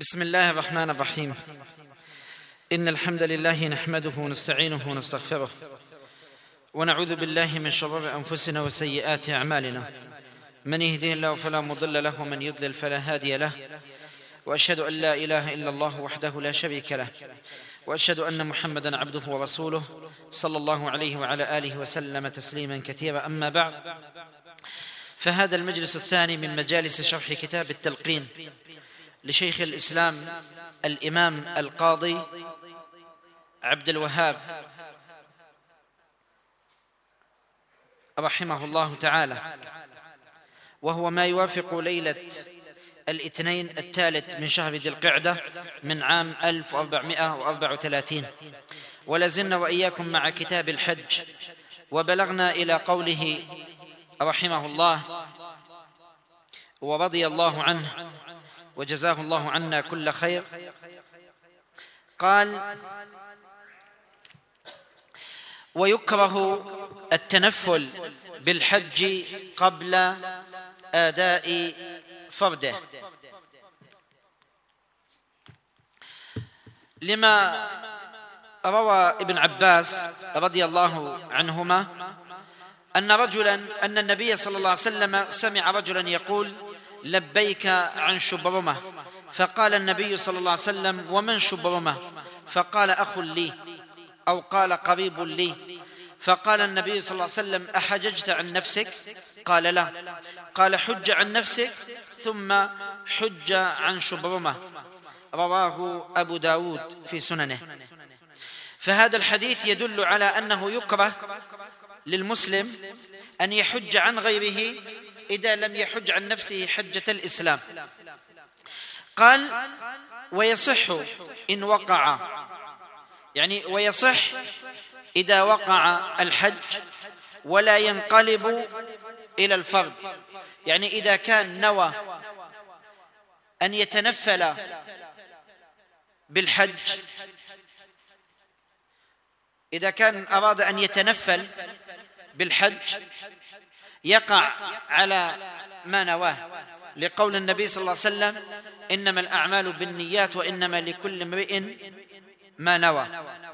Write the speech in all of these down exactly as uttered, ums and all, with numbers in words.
بسم الله الرحمن الرحيم. إن الحمد لله نحمده ونستعينه ونستغفره ونعوذ بالله من شرور أنفسنا وسيئات أعمالنا. من يهده الله فلا مضل له ومن يضلل فلا هادي له، وأشهد أن لا إله إلا الله وحده لا شريك له، وأشهد أن محمدًا عبده ورسوله صلى الله عليه وعلى آله وسلم تسليمًا كثيرا. أما بعد، فهذا المجلس الثاني من مجالس شرح كتاب التلقين لشيخ الإسلام الإمام القاضي عبد الوهاب رحمه الله تعالى، وهو ما يوافق ليلة الاثنين الثالث من شهر ذي القعدة من عام ألف وأربعمائة وأربعة وثلاثين، ولازلنا وإياكم مع كتاب الحج، وبلغنا إلى قوله رحمه الله ورضي الله عنه وجزاه الله عنا كل خير. قال: ويكره التنفل بالحج قبل أداء فرده، لما روى ابن عباس رضي الله عنهما أن رجلا أن النبي صلى الله عليه وسلم سمع رجلا يقول: لبيك عن شبرمة. فقال النبي صلى الله عليه وسلم: ومن شبرمة؟ فقال: أخ لي، أو قال: قريب لي. فقال النبي صلى الله عليه وسلم: أحججت عن نفسك؟ قال: لا. قال: حج عن نفسك ثم حج عن شبرمة. رواه أبو داود في سننه. فهذا الحديث يدل على أنه يكره للمسلم أن يحج عن غيره إذا لم يحج عن نفسه حجة الإسلام. قال: ويصح إن وقع، يعني ويصح إذا وقع الحج ولا ينقلب إلى الفرض، يعني إذا كان نوى أن يتنفل بالحج، إذا كان أراد أن يتنفل بالحج يقع على ما نواه، لقول النبي صلى الله عليه وسلم: إنما الأعمال بالنيات وإنما لكل امرئ ما نوى.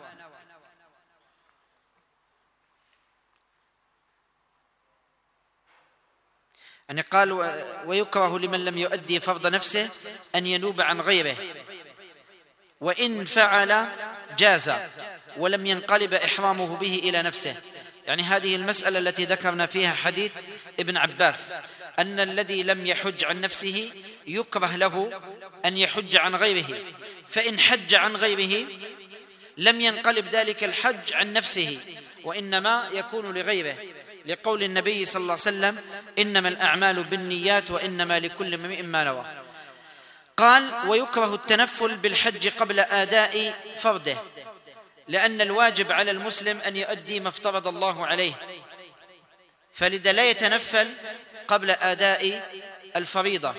يعني قال: ويكره لمن لم يؤدي فرض نفسه أن ينوب عن غيره، وإن فعل جاز ولم ينقلب إحرامه به إلى نفسه. يعني هذه المسألة التي ذكرنا فيها حديث ابن عباس، أن الذي لم يحج عن نفسه يكره له أن يحج عن غيره، فإن حج عن غيره لم ينقلب ذلك الحج عن نفسه وإنما يكون لغيره، لقول النبي صلى الله عليه وسلم: إنما الأعمال بالنيات وإنما لكل امرئ ما نوى. قال: ويكره التنفل بالحج قبل أداء فرضه، لأن الواجب على المسلم أن يؤدي ما افترض الله عليه، فلذا لا يتنفل قبل أداء الفريضة.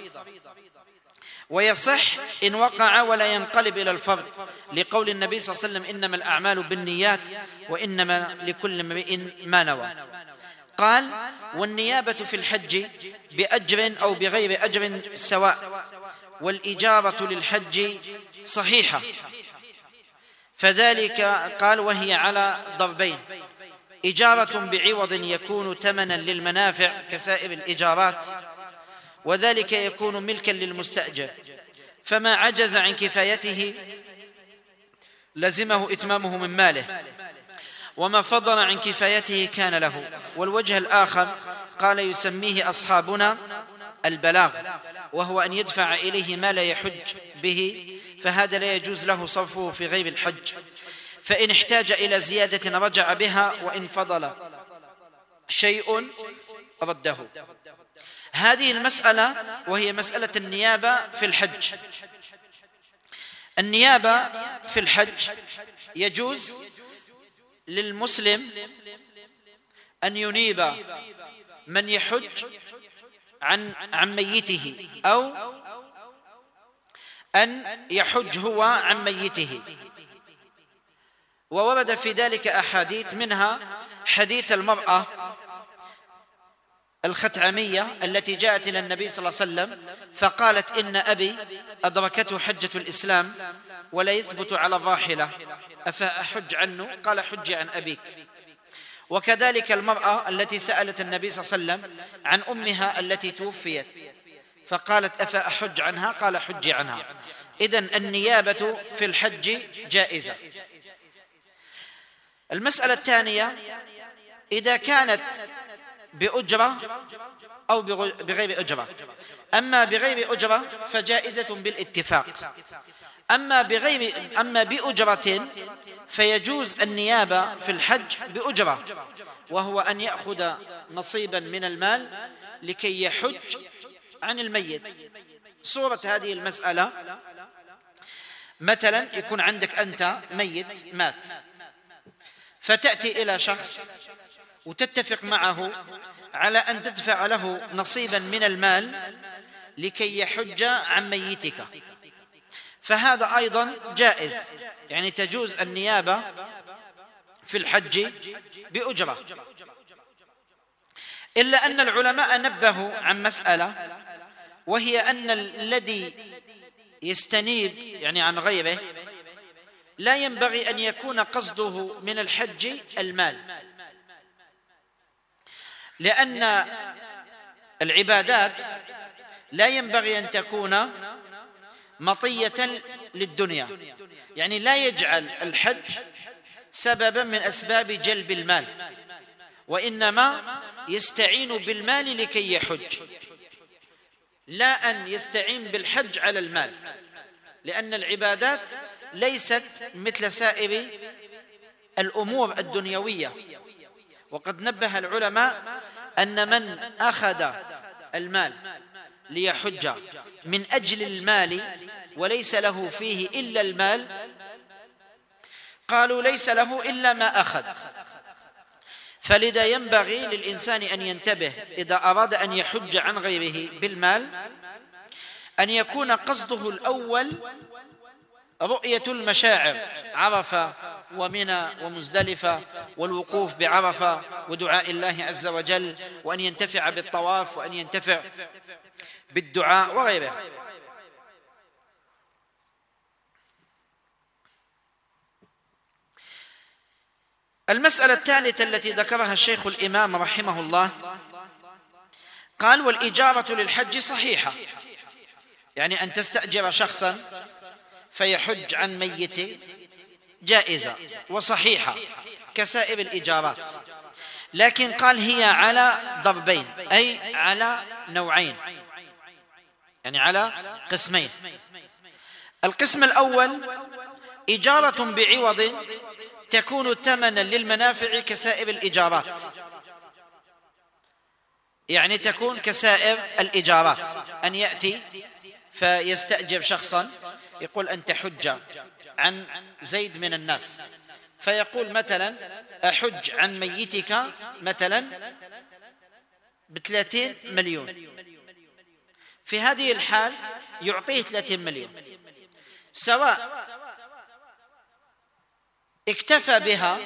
ويصح إن وقع ولا ينقلب إلى الفرض، لقول النبي صلى الله عليه وسلم: إنما الأعمال بالنيات وإنما لكل امرئ ما نوى. قال: والنيابة في الحج بأجر أو بغير أجر سواء، والإجارة للحج صحيحة، فذلك قال: وهي على ضربين: إجارة بعوض يكون ثمنا للمنافع كسائر الإجارات، وذلك يكون ملكا للمستأجر، فما عجز عن كفايته لزمه إتمامه من ماله، وما فضل عن كفايته كان له. والوجه الآخر قال: يسميه أصحابنا البلاغ، وهو أن يدفع إليه ما لا يحج به، فهذا لا يجوز له صرفه في غير الحج، فإن احتاج إلى زيادة رجع بها، وإن فضل شيء رده. هذه المسألة وهي مسألة النيابة في الحج. النيابة في الحج يجوز للمسلم أن ينيب من يحج عن عن ميته، أو أن يحج هو عن ميته. وورد في ذلك أحاديث، منها حديث المرأة الختعمية التي جاءت إلى النبي صلى الله عليه وسلم فقالت إن أبي أدركته حجة الإسلام ولا يثبت على الراحلة أفأحج عنه؟ قال حج عن أبيك. وكذلك المرأة التي سألت النبي صلى الله عليه وسلم عن أمها التي توفيت فقالت أفأحج عنها؟ قال حج عنها. إذن النيابة في الحج جائزة. المسألة الثانية إذا كانت بأجرة أو بغير أجرة. أما بغير أجرة فجائزة بالاتفاق، أما بغير أما بأجرة فيجوز النيابة في الحج بأجرة، وهو أن يأخذ نصيبا من المال لكي يحج عن الميت. صورة هذه المسألة مثلا يكون عندك أنت ميت مات، فتأتي إلى شخص وتتفق معه على أن تدفع له نصيبا من المال لكي يحج عن ميتك، فهذا أيضا جائز، يعني تجوز النيابة في الحج بأجرة. إلا أن العلماء نبهوا عن مسألة، وهي أن الذي يستنيب يعني عن غيره لا ينبغي أن يكون قصده من الحج المال، لأن العبادات لا ينبغي أن تكون مطية للدنيا، يعني لا يجعل الحج سببا من أسباب جلب المال، وإنما يستعين بالمال لكي يحج، لا أن يستعين بالحج على المال، لأن العبادات ليست مثل سائر الأمور الدنيوية. وقد نبه العلماء أن من أخذ المال ليحج من أجل المال وليس له فيه إلا المال، قالوا ليس له إلا ما أخذ. فلذا ينبغي للإنسان أن ينتبه إذا أراد أن يحج عن غيره بالمال أن يكون قصده الأول رؤية المشاعر، عرفة ومنى ومزدلفة والوقوف بعرفة ودعاء الله عز وجل، وأن ينتفع بالطواف وأن ينتفع بالدعاء وغيره. المسألة الثالثة التي ذكرها الشيخ الإمام رحمه الله قال: والإجارة للحج صحيحة، يعني أن تستأجر شخصا فيحج عن ميت جائزة وصحيحة كسائر الإجارات، لكن قال هي على ضربين، أي على نوعين، يعني على قسمين. القسم الأول إجارة بعوض تكون ثمنا للمنافع كسائر الإجارات، يعني تكون كسائر الإجارات، أن يأتي فيستأجر شخصا يقول أنت حج عن زيد من الناس، فيقول مثلا أحج عن ميتك مثلا بثلاثين مليون، في هذه الحال يعطيه ثلاثين مليون، سواء اكتفى بها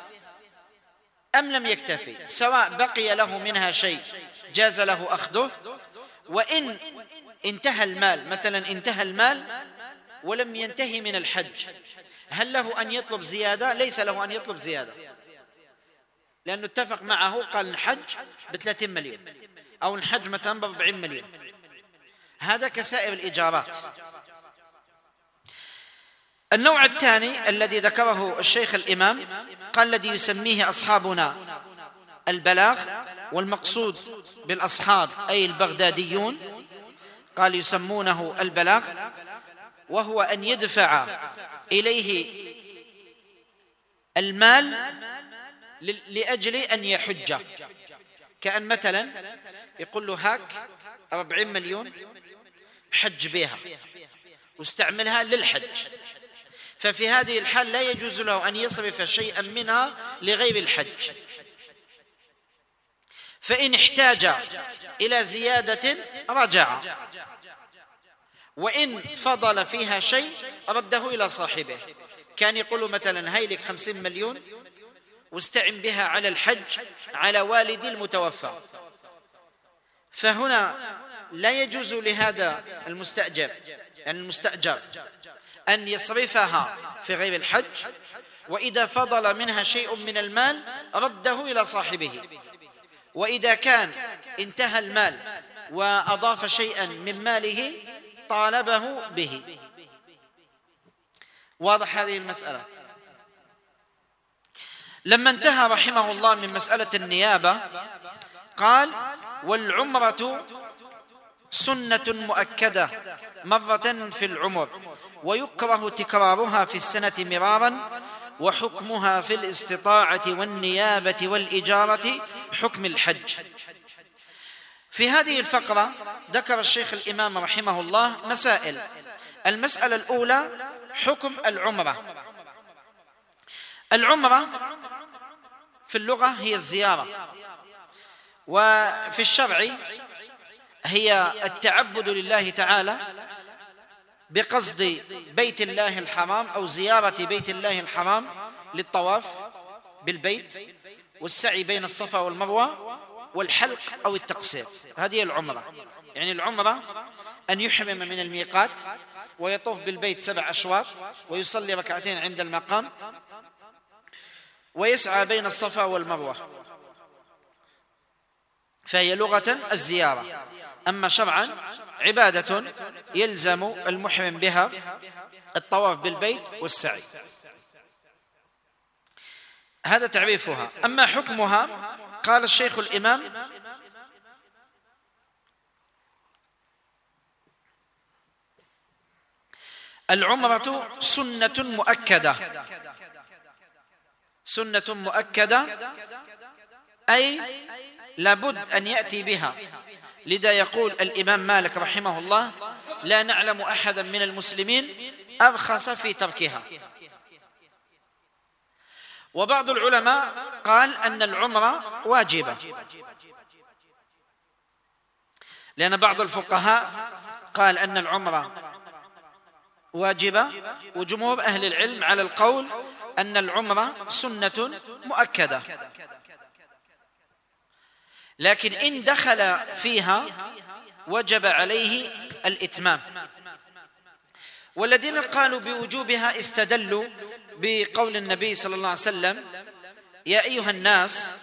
أم لم يكتفي، سواء بقي له منها شيء جاز له أخذه، وإن انتهى المال، مثلا انتهى المال ولم ينتهي من الحج، هل له أن يطلب زيادة؟ ليس له أن يطلب زيادة، لأنه اتفق معه قال نحج بثلاثين مليون أو نحج مثلا بأربعين مليون. هذا كسائر الإجارات. النوع الثاني الذي ذكره الشيخ الإمام قال الذي يسميه أصحابنا البلاغ، والمقصود بالأصحاب أي البغداديون، قال يسمونه البلاغ، وهو أن يدفع إليه المال لأجل أن يحج، كأن مثلا يقول له هاك أربعين مليون حج بها واستعملها للحج، ففي هذه الحال لا يجوز له أن يصرف شيئا منها لغير الحج، فإن احتاج إلى زيادة رجع، وإن فضل فيها شيء رده إلى صاحبه. كان يقول مثلا هاي لك خمسين مليون واستعن بها على الحج على والدي المتوفى، فهنا لا يجوز لهذا المستأجر يعني المستأجر أن يصرفها في غير الحج، وإذا فضل منها شيء من المال رده إلى صاحبه، وإذا كان انتهى المال وأضاف شيئا من ماله طالبه به. واضح هذه المسألة؟ لما انتهى رحمه الله من مسألة النيابة قال: والعمرة سنة مؤكدة مرة في العمر، ويكره تكرارها في السنة مرارا، وحكمها في الاستطاعة والنيابة والإجارة حكم الحج. في هذه الفقرة ذكر الشيخ الإمام رحمه الله مسائل. المسألة الأولى حكم العمرة. العمرة في اللغة هي الزيارة، وفي الشرع هي التعبد لله تعالى بقصد بيت الله الحرام أو زيارة بيت الله الحرام للطواف بالبيت والسعي بين الصفا والمروة والحلق أو التقصير. هذه العمرة. يعني العمرة أن يحرم من الميقات ويطوف بالبيت سبع أشواط ويصلي ركعتين عند المقام ويسعى بين الصفا والمروة، فهي لغة الزيارة. أما شرعا عبادة يلزم المحرم بها الطواف بالبيت والسعي. هذا تعريفها. أما حكمها قال الشيخ الإمام: العمرة سنة مؤكدة. سنة مؤكدة أي لابد أن يأتي بها. لذا يقول الإمام مالك رحمه الله: لا نعلم أحدا من المسلمين أرخص في تركها. وبعض العلماء قال أن العمرة واجبة، لأن بعض الفقهاء قال أن العمرة واجبة، وجمهور أهل العلم على القول أن العمرة سنة مؤكدة، لكن إن دخل فيها وجب عليه الإتمام. والذين قالوا بوجوبها استدلوا بقول النبي صلى الله عليه وسلم: يا أيها الناس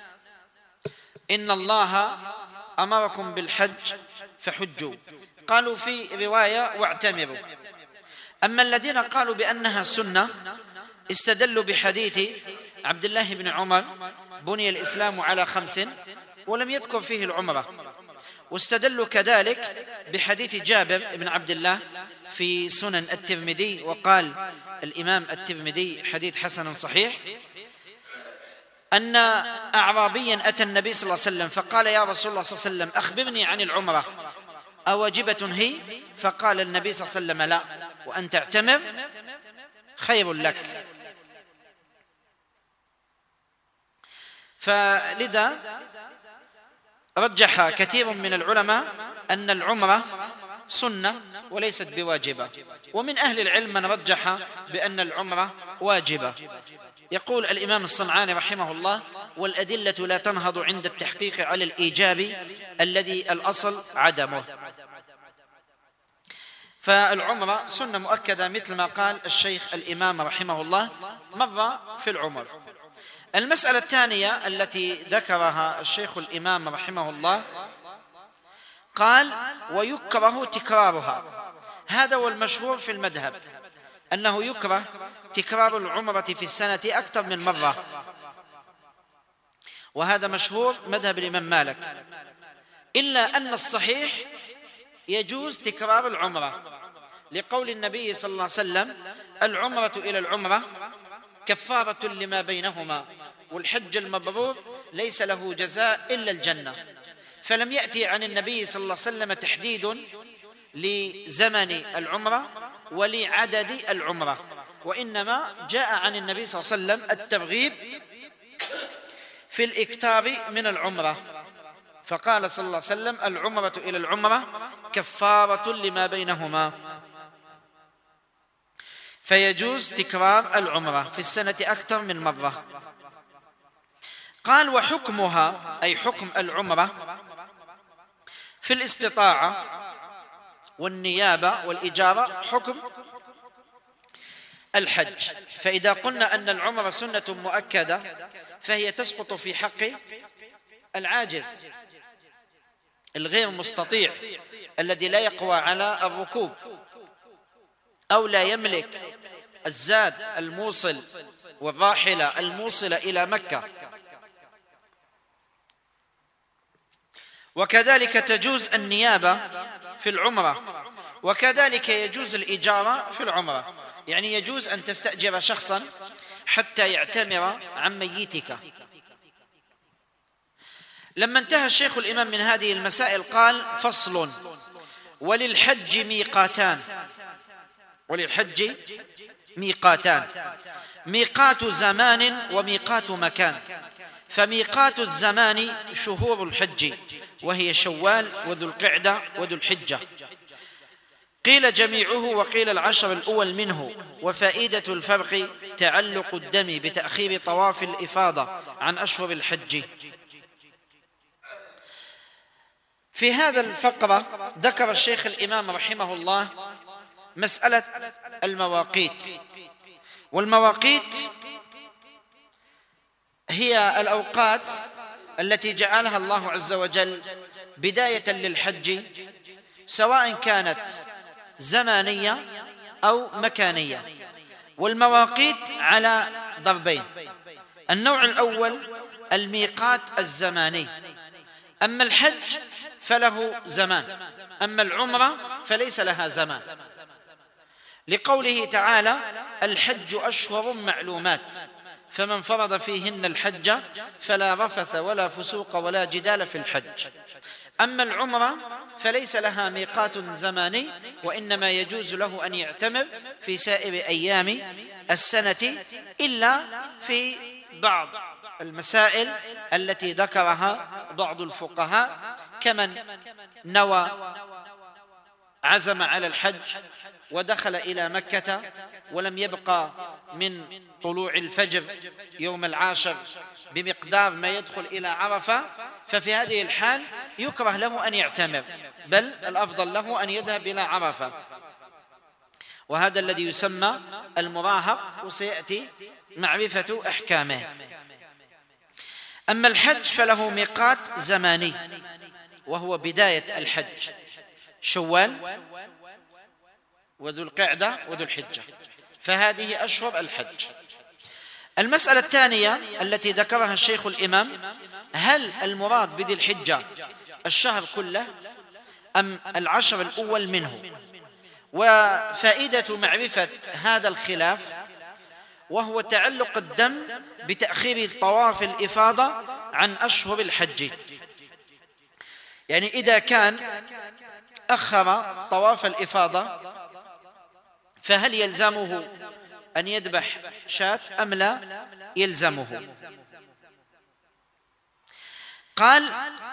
إن الله أمركم بالحج فحجوا. قالوا في رواية: واعتمروا. أما الذين قالوا بأنها سنة استدلوا بحديث عبد الله بن عمر: بني الإسلام على خمس ولم يذكر فيه العمرة. واستدلوا كذلك بحديث جابر بن عبد الله في سنن الترمذي، وقال الإمام الترمذي حديث حسن صحيح، أن أعرابيا أتى النبي صلى الله عليه وسلم فقال: يا رسول الله صلى الله عليه وسلم أخبرني عن العمرة أواجبة هي؟ فقال النبي صلى الله عليه وسلم: لا، وأن تعتمر خير لك. فلذا رجح كثير من العلماء أن العمرة سنة وليست بواجبة، ومن أهل العلم من رجح بأن العمرة واجبة. يقول الإمام الصنعاني رحمه الله: والأدلة لا تنهض عند التحقيق على الإيجاب الذي الأصل عدمه. فالعمرة سنة مؤكدة مثل ما قال الشيخ الإمام رحمه الله مرة في العمر. المسألة الثانية التي ذكرها الشيخ الإمام رحمه الله قال: ويكره تكرارها. هذا هو المشهور في المذهب، أنه يكره تكرار العمرة في السنة أكثر من مرة، وهذا مشهور مذهب الإمام مالك، إلا أن الصحيح يجوز تكرار العمرة لقول النبي صلى الله عليه وسلم: العمرة إلى العمرة كفارة لما بينهما، والحج المبرور ليس له جزاء إلا الجنة. فلم يأتي عن النبي صلى الله عليه وسلم تحديد لزمن العمرة ولعدد العمرة، وإنما جاء عن النبي صلى الله عليه وسلم الترغيب في الإكثار من العمرة، فقال صلى الله عليه وسلم: العمرة إلى العمرة كفارة لما بينهما. فيجوز تكرار العمرة في السنة أكثر من مرة. قال: وحكمها أي حكم العمرة في الاستطاعة والنيابة والإجارة حكم الحج. فإذا قلنا أن العمرة سنة مؤكدة فهي تسقط في حق العاجز الغير مستطيع الذي لا يقوى على الركوب أو لا يملك الزاد الموصل والراحلة الموصلة إلى مكة. وكذلك تجوز النيابة في العمرة، وكذلك يجوز الإجارة في العمرة، يعني يجوز أن تستأجر شخصا حتى يعتمر عن ميتك. لما انتهى الشيخ الإمام من هذه المسائل قال: فصل: وللحج ميقاتان. وللحج ميقاتان، ميقات زمان وميقات مكان. فميقات الزمان شهور الحج وهي شوال وذو القعدة وذو الحجة، قيل جميعه وقيل العشر الأول منه. وفائدة الفرق تعلق الدم بتأخير طواف الإفاضة عن أشهر الحج. في هذا الفقرة ذكر الشيخ الإمام رحمه الله مسألة المواقيت. والمواقيت هي الأوقات التي جعلها الله عز وجل بداية للحج، سواء كانت زمانية أو مكانية. والمواقيت على ضربين: النوع الأول الميقات الزماني، أما الحج فله زمان، أما العمرة فليس لها زمان، لقوله تعالى: الحج أشهر معلومات فمن فرض فيهن الحج فلا رفث ولا فسوق ولا جدال في الحج. أما العمرة فليس لها ميقات زماني، وإنما يجوز له أن يعتمر في سائر أيام السنة إلا في بعض المسائل التي ذكرها بعض الفقهاء، كمن نوى عزم على الحج ودخل إلى مكة ولم يبقى من طلوع الفجر يوم العاشر بمقدار ما يدخل إلى عرفة، ففي هذه الحال يكره له أن يعتمر، بل الأفضل له أن يذهب إلى عرفة، وهذا الذي يسمى المراهق، وسيأتي معرفة أحكامه. أما الحج فله ميقات زماني وهو بداية الحج، شوال وذو القعدة وذو الحجة، فهذه أشهر الحج. المسألة الثانية التي ذكرها الشيخ الإمام: هل المراد بذي الحجة الشهر كله أم العشر الأول منه؟ وفائدة معرفة هذا الخلاف وهو تعلق الدم بتأخير طواف الإفاضة عن أشهر الحج. يعني إذا كان أخر طواف الإفاضة فهل يلزمه أن يذبح شاة أم لا يلزمه؟ قال: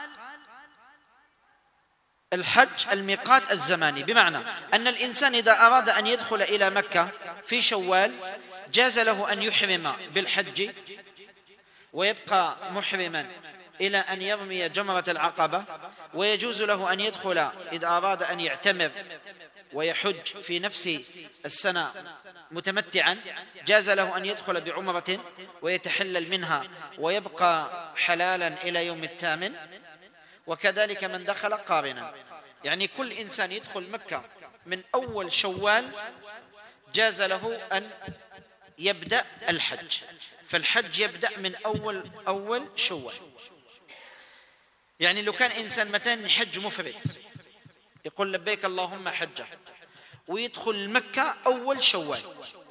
الحج الميقات الزماني، بمعنى أن الإنسان إذا أراد أن يدخل إلى مكة في شوال جاز له أن يحرم بالحج ويبقى محرما إلى أن يرمي جمرة العقبة، ويجوز له أن يدخل إذا أراد أن يعتمر ويحج في نفس السنة متمتعا، جاز له أن يدخل بعمرة ويتحلل منها ويبقى حلالا إلى يوم الثامن. وكذلك من دخل قارنا، يعني كل إنسان يدخل مكة من أول شوال جاز له أن يبدأ الحج، فالحج يبدأ من أول أول شوال. يعني لو كان إنسان مثلا حج مفرد يقول لبيك اللهم حجة ويدخل مكة أول شوال،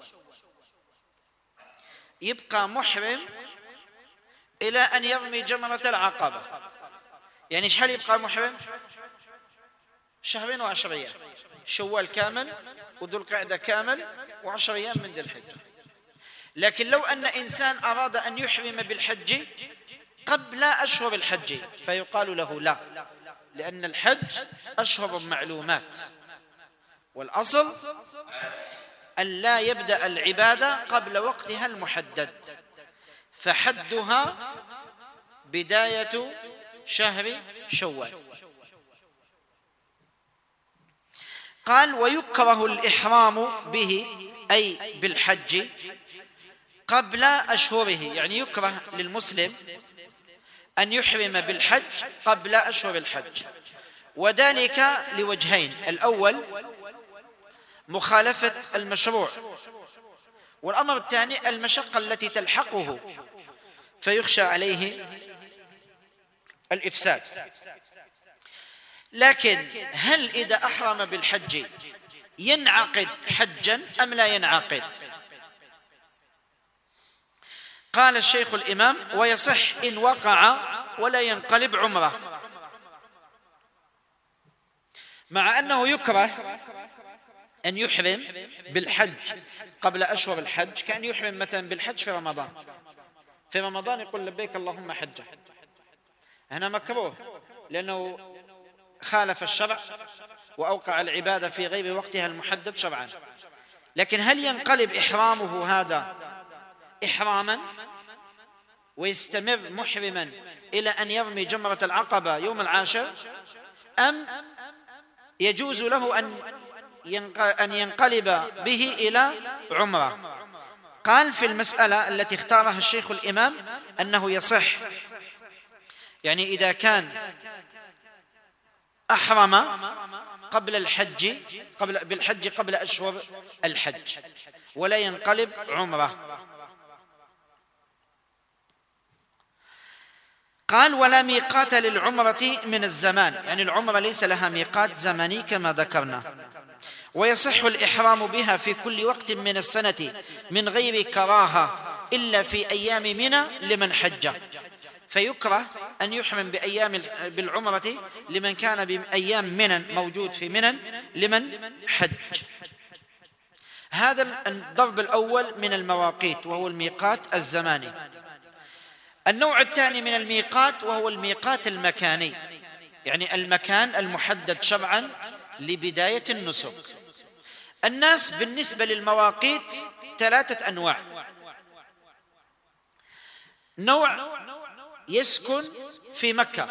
يبقى محرم إلى أن يرمي جمرة العقبة. يعني شحال يبقى محرم؟ شهرين وعشر أيام، شوال كامل وذو القعدة كامل وعشر أيام من ذي الحجة. لكن لو أن إنسان أراد أن يحرم بالحج قبل أشهر الحج فيقال له لا، لأن الحج أشهر معلومات، والأصل أن لا يبدأ العبادة قبل وقتها المحدد، فحدها بداية شهر شوال. قال ويكره الإحرام به أي بالحج قبل أشهره، يعني يكره للمسلم أن يحرم بالحج قبل أشهر الحج، وذلك لوجهين: الأول مخالفة المشروع، والأمر الثاني المشقة التي تلحقه فيخشى عليه الإفساد. لكن هل إذا أحرم بالحج ينعقد حجا أم لا ينعقد؟ قال الشيخ الإمام ويصح إن وقع ولا ينقلب عمره، مع أنه يكره أن يحرم بالحج قبل أشهر الحج، كأن يحرم مثلا بالحج في رمضان، في رمضان يقول لبيك اللهم حجة، هنا مكروه لأنه خالف الشرع وأوقع العبادة في غير وقتها المحدد شرعا. لكن هل ينقلب إحرامه هذا إحراما ويستمر محرما إلى أن يرمي جمرة العقبة يوم العاشر، أم يجوز له أن ينقلب به إلى عمرة؟ قال في المسألة التي اختارها الشيخ الإمام أنه يصح، يعني إذا كان أحرم قبل الحج قبل بالحج قبل أشهر الحج ولا ينقلب عمرة. قال ولا ميقات للعمرة من الزمان، يعني العمرة ليس لها ميقات زمني كما ذكرنا. ويصح الإحرام بها في كل وقت من السنة من غير كراهة إلا في أيام منى لمن حج، فيكره أن يحرم بأيام بالعمرة لمن كان بأيام منى موجود في منى لمن حج. هذا الضرب الأول من المواقيت وهو الميقات الزماني. النوع الثاني من الميقات وهو الميقات المكاني، يعني المكان المحدد شرعا لبداية النسك. الناس بالنسبة للمواقيت ثلاثة أنواع: نوع يسكن في مكة،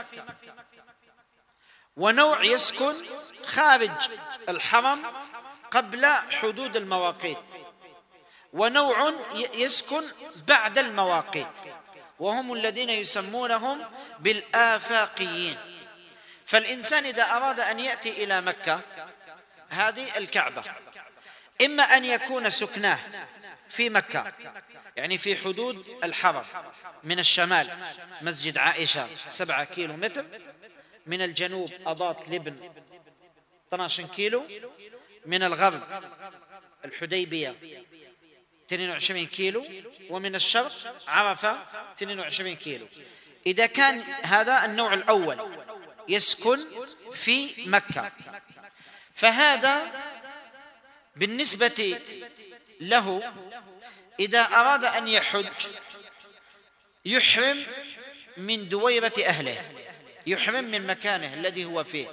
ونوع يسكن خارج الحرم قبل حدود المواقيت، ونوع يسكن بعد المواقيت، وهم الذين يسمونهم بالآفاقيين. فالإنسان إذا أراد أن يأتي إلى مكة، هذه الكعبة، إما أن يكون سكناه في مكة، يعني في حدود الحرم، من الشمال مسجد عائشة سبعة كيلو متر، من الجنوب أضاط لبن اثني عشر كيلو، من الغرب الحديبية اثنين وعشرين كيلو، ومن الشرق عرفة اثنين وعشرين كيلو. إذا كان هذا النوع الأول يسكن في مكة، فهذا بالنسبة له إذا أراد أن يحج يحرم من دويرة أهله، يحرم من مكانه الذي هو فيه.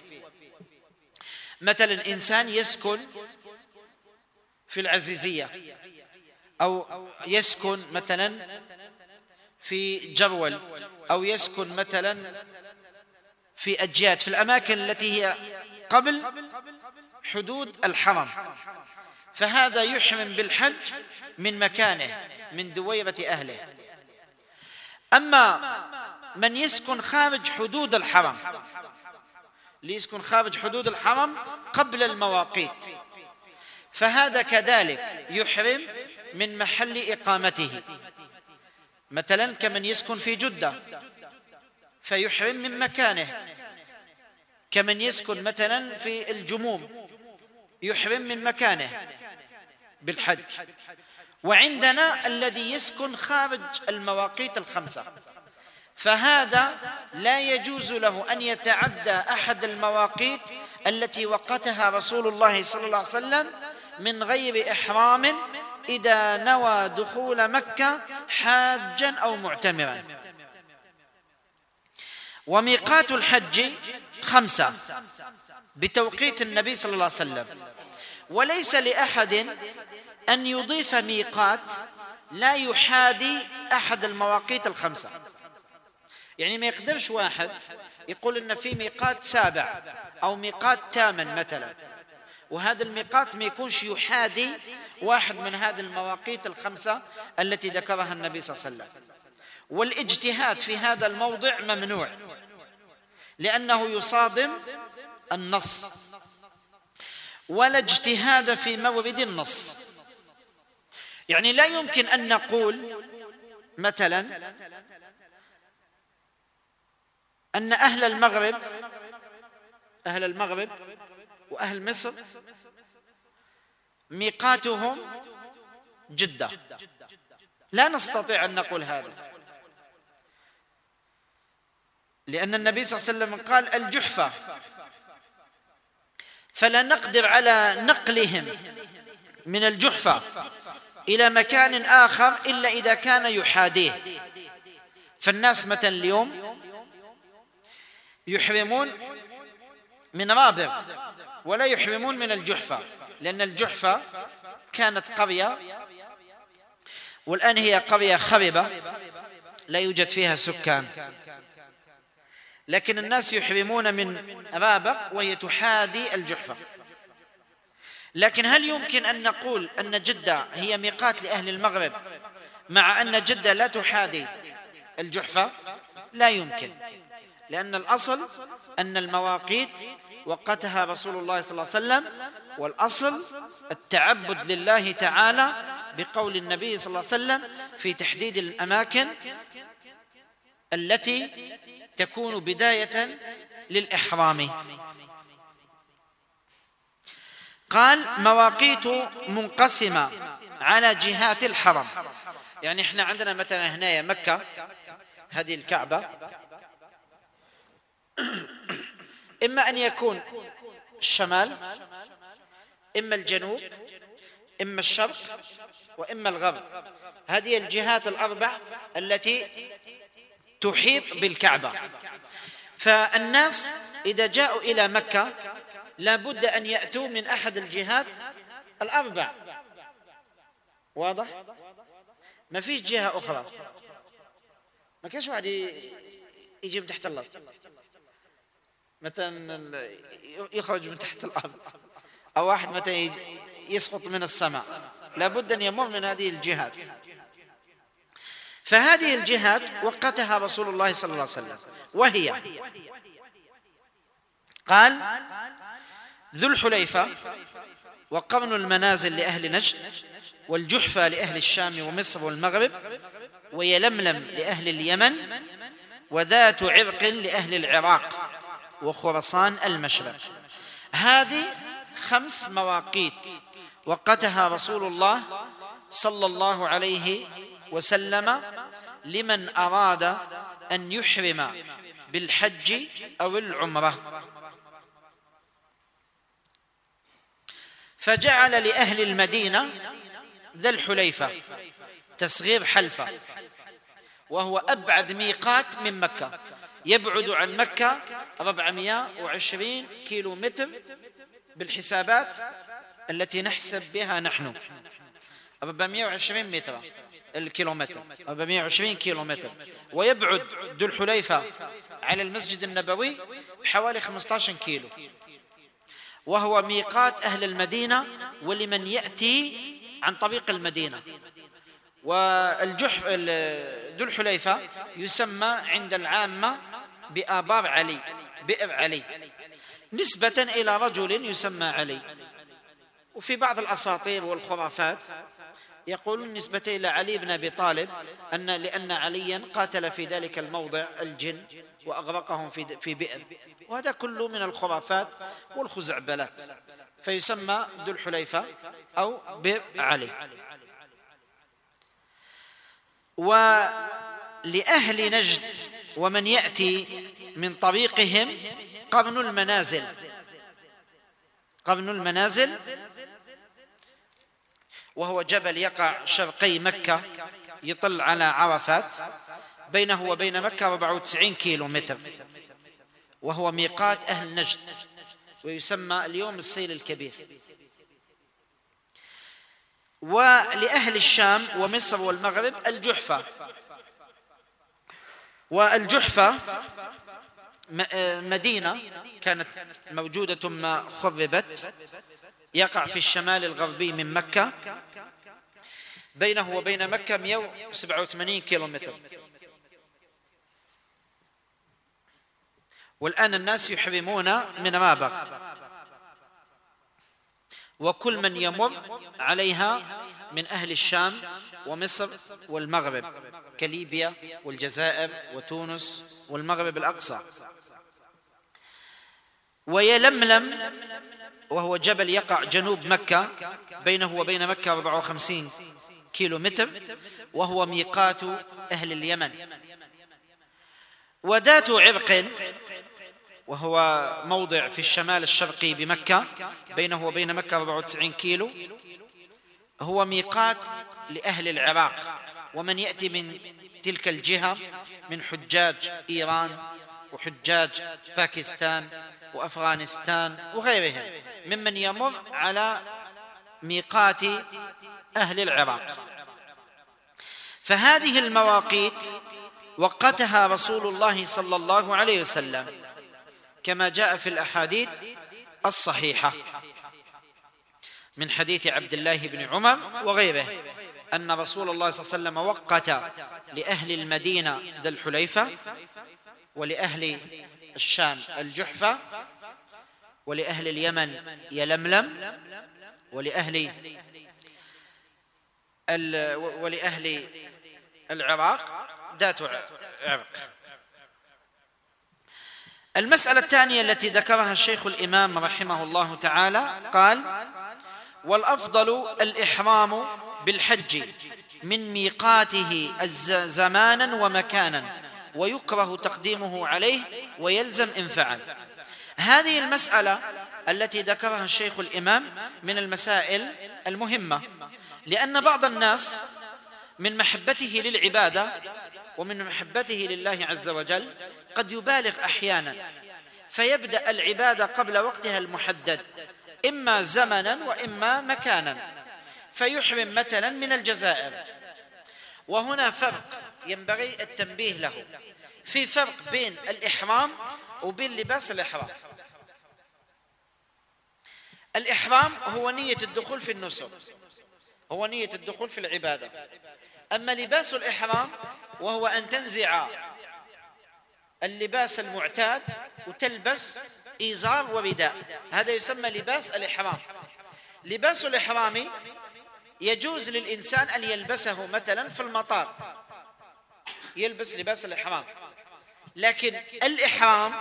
مثلا إنسان يسكن في العزيزية، أو يسكن مثلا في جرول، أو يسكن مثلا في أجياد، في الأماكن التي هي قبل حدود الحرم، فهذا يحرم بالحج من مكانه من دويرة أهله. أما من يسكن خارج حدود الحرم، ليسكن خارج حدود الحرم قبل المواقيت، فهذا كذلك يحرم من محل إقامته، مثلا كمن يسكن في جدة فيحرم من مكانه، كمن يسكن مثلا في الجموم يحرم من مكانه بالحج. وعندنا الذي يسكن خارج المواقيت الخمسة، فهذا لا يجوز له أن يتعدى أحد المواقيت التي وقتها رسول الله صلى الله عليه وسلم من غير إحرام إذا نوى دخول مكة حاجا أو معتمرا. وميقات الحج خمسة بتوقيت النبي صلى الله عليه وسلم، وليس لأحد أن يضيف ميقات لا يحادي أحد المواقيت الخمسة. يعني ما يقدرش واحد يقول إن في ميقات سابع أو ميقات ثامن مثلا، وهذا الميقات ما يكونش يحادي واحد من هذه المواقيت الخمسة التي ذكرها النبي صلى الله عليه وسلم. والاجتهاد في هذا الموضع ممنوع لأنه يصادم النص، ولا اجتهاد في مورد النص. يعني لا يمكن أن نقول مثلا أن أهل المغرب أهل المغرب وأهل مصر ميقاتهم جدة، لا نستطيع أن نقول هذا، لأن النبي صلى الله عليه وسلم قال الجحفة، فلا نقدر على نقلهم من الجحفة إلى مكان آخر إلا إذا كان يحاديه. فالناس مثلا اليوم يحرمون من رابغ ولا يحرمون من الجحفة، لأن الجحفة كانت قرية والآن هي قرية خربة لا يوجد فيها سكان، لكن الناس يحرمون من رابغ وهي تحادي الجحفة. لكن هل يمكن أن نقول أن جدة هي ميقات لأهل المغرب مع أن جدة لا تحادي الجحفة؟ لا يمكن، لأن الأصل أن المواقيت وقتها رسول الله صلى الله عليه وسلم، والأصل التعبد لله تعالى بقول النبي صلى الله عليه وسلم في تحديد الأماكن التي تكون بداية للإحرام. قال مواقيت منقسمة على جهات الحرم. يعني احنا عندنا مثلا هنا مكة، هذه الكعبة، إما أن يكون الشمال، إما الجنوب، إما الشرق، وإما الغرب. هذه الجهات الأربع التي تحيط بالكعبة. فالناس إذا جاءوا إلى مكة لا بد أن يأتوا من أحد الجهات الأربع. واضح؟ ما فيش جهة أخرى، ما كانش واحد يجي من تحت الأرض مثلا يخرج من تحت الأرض، أو واحد مثلا يسقط من السماء، لا بد أن يمر من هذه الجهات. فهذه الجهات وقتها رسول الله صلى الله عليه وسلم، وهي قال ذو الحليفة، وقرن المنازل لأهل نجد، والجحفة لأهل الشام ومصر والمغرب، ويلملم لأهل اليمن، وذات عرق لأهل العراق، وخراسان المشرق. هذه خمس مواقيت وقتها رسول الله صلى الله عليه وسلم لمن أراد أن يحرم بالحج أو العمرة. فجعل لأهل المدينة ذا الحليفة تصغير حلفة، وهو أبعد ميقات من مكة، يبعد عن مكة أربعمائة وعشرين كيلو متر بالحسابات التي نحسب بها نحن، أربعمائة وعشرين متر الكيلومتر، أربعمائة وعشرين كيلومتر. ويبعد ذو الحليفة على المسجد النبوي حوالي خمسة عشر كيلو، وهو ميقات أهل المدينة ولمن يأتي عن طريق المدينة. والجحف ذو الحليفة يسمى عند العامة بآبار علي، بئر علي، نسبة إلى رجل يسمى علي. وفي بعض الأساطير والخرافات يقولون نسبة إلى علي بن أبي طالب أن لأن عليا قاتل في ذلك الموضع الجن وأغرقهم في في بئر، وهذا كله من الخرافات والخزعبلات. فيسمى ذو الحليفة أو بئر علي. ولأهل نجد ومن يأتي من طريقهم قرن المنازل. قرن المنازل وهو جبل يقع شرقي مكة يطل على عرفات، بينه وبين مكة أربعة وتسعين كيلو متر، وهو ميقات أهل نجد، ويسمى اليوم السيل الكبير. ولأهل الشام ومصر والمغرب الجحفة. والجحفة مدينة كانت موجودة ثم خربت، يقع في الشمال الغربي من مكة، بينه وبين مكة مئة وسبعة وثمانين كيلومتر. والآن الناس يحرمون من رابغ، وكل من يمر عليها من أهل الشام ومصر والمغرب كليبيا والجزائر وتونس والمغرب الأقصى. ويلملم وهو جبل يقع جنوب مكة، بينه وبين مكة أربعة وخمسين كيلو متر، وهو ميقات أهل اليمن. وذات عرق وهو موضع في الشمال الشرقي بمكة، بينه وبين مكة أربعة وتسعين كيلو، هو ميقات لأهل العراق ومن يأتي من تلك الجهة من حجاج إيران وحجاج باكستان وأفغانستان وغيرهم ممن يمر على ميقات أهل العراق. فهذه المواقيت وقتها رسول الله صلى الله عليه وسلم كما جاء في الأحاديث الصحيحة من حديث عبد الله بن عمر وغيره أن رسول الله صلى الله عليه وسلم وقت لأهل المدينة ذا الحليفة، ولأهل الشام الجحفة، ولأهل اليمن يلملم، ولأهل ولأهل العراق ذات عرق. المسألة الثانية التي ذكرها الشيخ الإمام رحمه الله تعالى قال: والأفضل الإحرام بالحج من ميقاته زمانا ومكانا، ويكره تقديمه عليه ويلزم إن فعل. هذه المسألة التي ذكرها الشيخ الإمام من المسائل المهمة، لأن بعض الناس من محبته للعبادة ومن محبته لله عز وجل قد يبالغ أحيانا، فيبدأ العبادة قبل وقتها المحدد إما زمنا وإما مكانا، فيحرم مثلا من الجزائر. وهنا فرق ينبغي التنبيه له، في فرق بين الإحرام وبين لباس الإحرام. الإحرام هو نية الدخول في النسك، هو نية الدخول في العبادة. أما لباس الإحرام وهو أن تنزع اللباس المعتاد وتلبس إزار ورداء، هذا يسمى لباس الإحرام. لباس الإحرام يجوز للإنسان أن يلبسه مثلا في المطار، يلبس لباس الإحرام، لكن الإحرام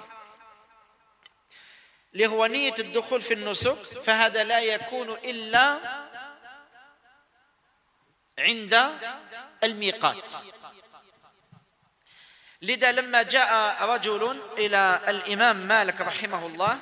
اللي هو نية الدخول في النسك فهذا لا يكون إلا عند الميقات. لذا لما جاء رجل إلى الإمام مالك رحمه الله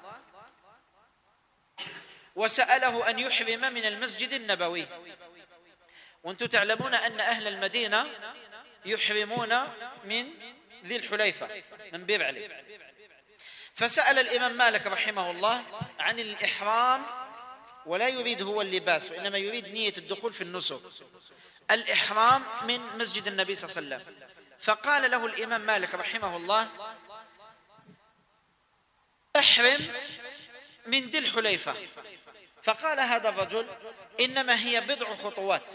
وسأله أن يحرم من المسجد النبوي، وأنتم تعلمون أن أهل المدينة يحرمون من ذي الحليفة من بير علي، فسأل الإمام مالك رحمه الله عن الإحرام، ولا يريد هو اللباس وإنما يريد نية الدخول في النسك، الإحرام من مسجد النبي صلى الله عليه وسلم. فقال له الإمام مالك رحمه الله: احرم من ذي الحليفة. فقال هذا الرجل: إنما هي بضع خطوات.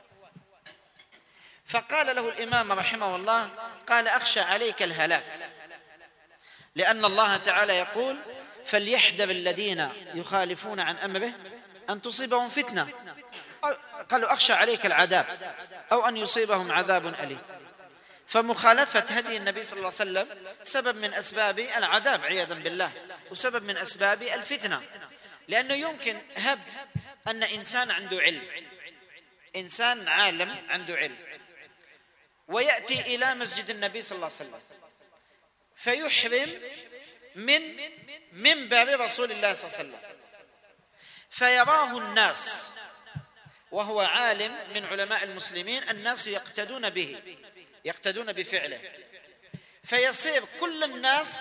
فقال له الإمام رحمه الله: قال أخشى عليك الهلاك، لأن الله تعالى يقول: فليحذر الذين يخالفون عن أمره أن تصيبهم فتنة. قالوا أخشى عليك العذاب أو أن يصيبهم عذاب أليم. فمخالفة هدي النبي صلى الله عليه وسلم سبب من أسباب العذاب عياذا بالله، وسبب من أسباب الفتنة، لأنه يمكن هب أن إنسان عنده علم، إنسان عالم عنده علم، ويأتي إلى مسجد النبي صلى الله عليه وسلم فيحرم من منبر رسول الله صلى الله عليه وسلم، فيراه الناس وهو عالم من علماء المسلمين، الناس يقتدون به، يقتدون بفعله، فيصير كل الناس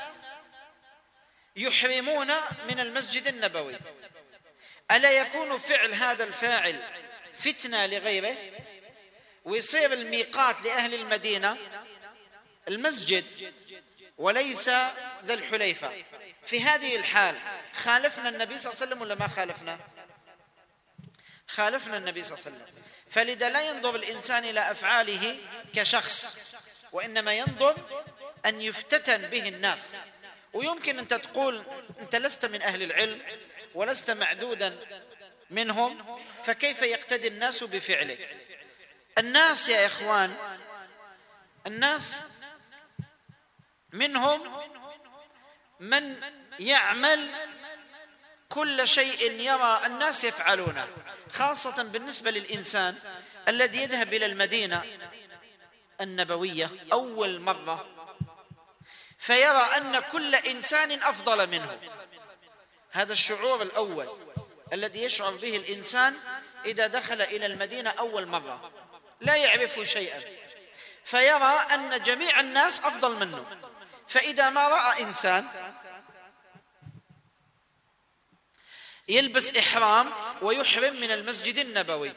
يحرمون من المسجد النبوي. ألا يكون فعل هذا الفاعل فتنة لغيره؟ ويصير الميقات لأهل المدينة المسجد وليس ذا الحليفة، في هذه الحال خالفنا النبي صلى الله عليه وسلم ولا ما خالفنا؟ خالفنا النبي صلى الله عليه وسلم. فلذا لا ينظر الإنسان إلى أفعاله كشخص، وإنما ينظر أن يفتتن به الناس. ويمكن أنت تقول أنت لست من أهل العلم ولست معدودا منهم، فكيف يقتدي الناس بفعلك؟ الناس يا إخوان، الناس منهم من يعمل كل شيء يرى الناس يفعلونه، خاصة بالنسبة للإنسان الذي يذهب إلى المدينة النبوية أول مرة فيرى أن كل إنسان أفضل منه. هذا الشعور الأول الذي يشعر به الإنسان إذا دخل إلى المدينة أول مرة، لا يعرف شيئا، فيرى أن جميع الناس أفضل منه. فإذا ما رأى إنسان يلبس إحرام ويحرم من المسجد النبوي،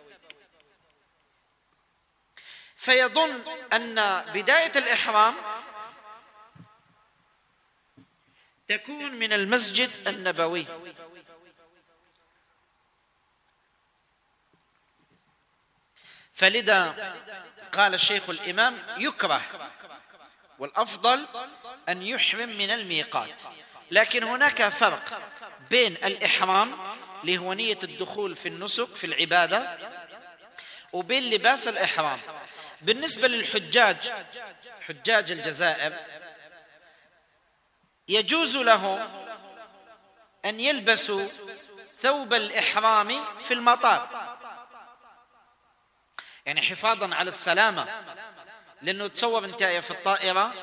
فيظن أن بداية الإحرام تكون من المسجد النبوي، فلذا قال الشيخ الإمام يكره والأفضل أن يحرم من الميقات. لكن هناك فرق بين الإحرام اللي هو نية الدخول في النسك في العبادة وبين لباس الإحرام. بالنسبة للحجاج حجاج الجزائر يجوز لهم أن يلبسوا ثوب الإحرام في المطار، يعني حفاظا على السلامة، لأنه تصور أنت في الطائرة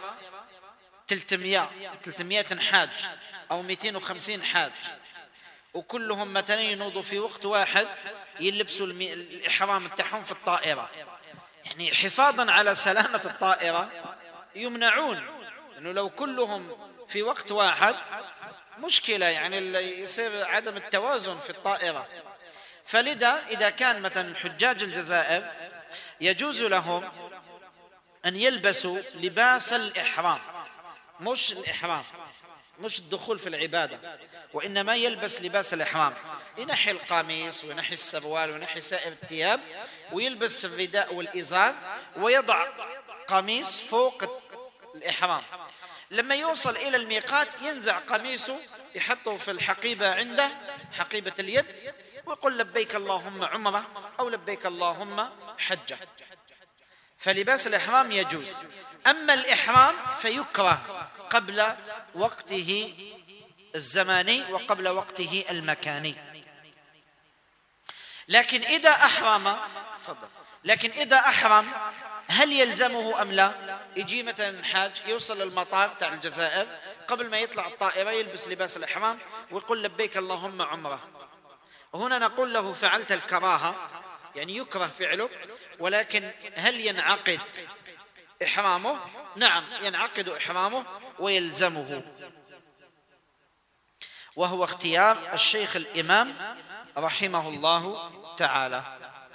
ثلاثمائة حاج أو مئتين وخمسين حاج وكلهم مثلا ينوضوا في وقت واحد يلبسوا الإحرام بتاعهم في الطائرة، يعني حفاظا على سلامة الطائرة يمنعون، لأنه لو كلهم في وقت واحد مشكلة، يعني يصير عدم التوازن في الطائرة. فلذا إذا كان مثلا حجاج الجزائر يجوز لهم أن يلبسوا لباس الإحرام، مش الإحرام مش الدخول في العبادة، وإنما يلبس لباس الإحرام، ينحي القميص وينحي السروال وينحي سائر الثياب ويلبس الرداء والإزار ويضع قميص فوق الإحرام. لما يوصل إلى الميقات ينزع قميصه يحطه في الحقيبة عنده، حقيبة اليد، ويقول لبيك اللهم عمرة أو لبيك اللهم حجة. فلباس الإحرام يجوز. أما الإحرام فيكره قبل وقته الزماني وقبل وقته المكاني. لكن إذا أحرم لكن إذا أحرم هل يلزمه أم لا؟ يجي مثلا حاج يوصل المطار تاع الجزائر قبل ما يطلع الطائرة يلبس لباس الإحرام ويقول لبيك اللهم عمرة. هنا نقول له فعلت الكراهة، يعني يكره فعلك، ولكن هل ينعقد إحرامه؟ نعم ينعقد إحرامه ويلزمه، وهو اختيار الشيخ الإمام رحمه الله تعالى.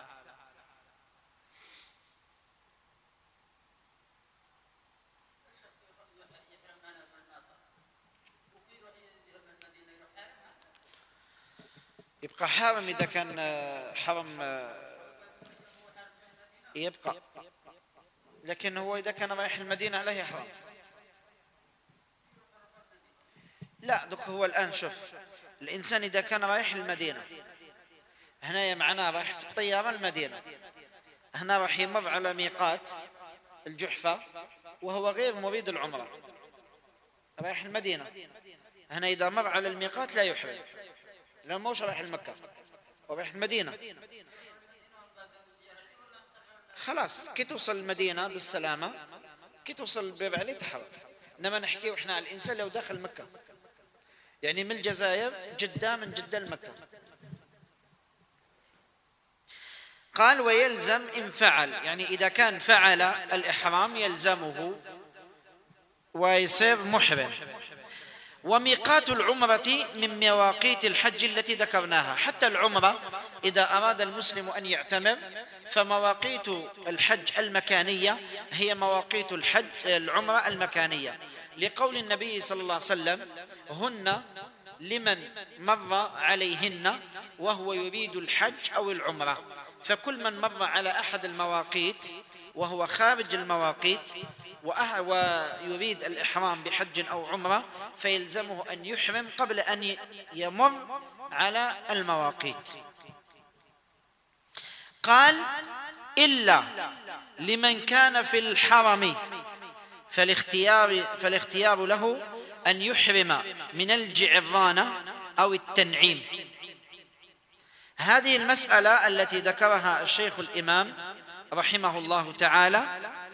يبقى حرم إذا كان حرم يبقى، لكن هو إذا كان رايح المدينة عليه يحرم. لا دوك هو الآن شوف الإنسان إذا كان رايح المدينة، هنا معنا رايح في الطيارة المدينة، هنا راح يمر على ميقات الجحفة وهو غير مريد العمرة، رايح المدينة، هنا إذا مر على الميقات لا يحرم، لأنه موش رايح المكة ورايح المدينة. خلاص كي توصل المدينة بالسلامة، كي توصل الباب عليه تحرم. إنما نحكي وإحنا على الإنسان لو داخل مكة، يعني من الجزائر جدة، من جدة لمكة. قال ويلزم إن فعل، يعني إذا كان فعل الإحرام يلزمه ويصير محرم. وميقات العمرة من مواقيت الحج التي ذكرناها، حتى العمرة إذا أراد المسلم أن يعتمر فمواقيت الحج المكانية هي مواقيت الحج العمرة المكانية، لقول النبي صلى الله عليه وسلم هن لمن مر عليهن وهو يريد الحج أو العمرة، فكل من مر على أحد المواقيت وهو خارج المواقيت ويريد الإحرام بحج أو عمرة فيلزمه أن يحرم قبل أن يمر على المواقيت. قال: إلا لمن كان في الحرم فالاختيار, فالاختيار له أن يحرم من الجعرانة أو التنعيم. هذه المسألة التي ذكرها الشيخ الإمام رحمه الله تعالى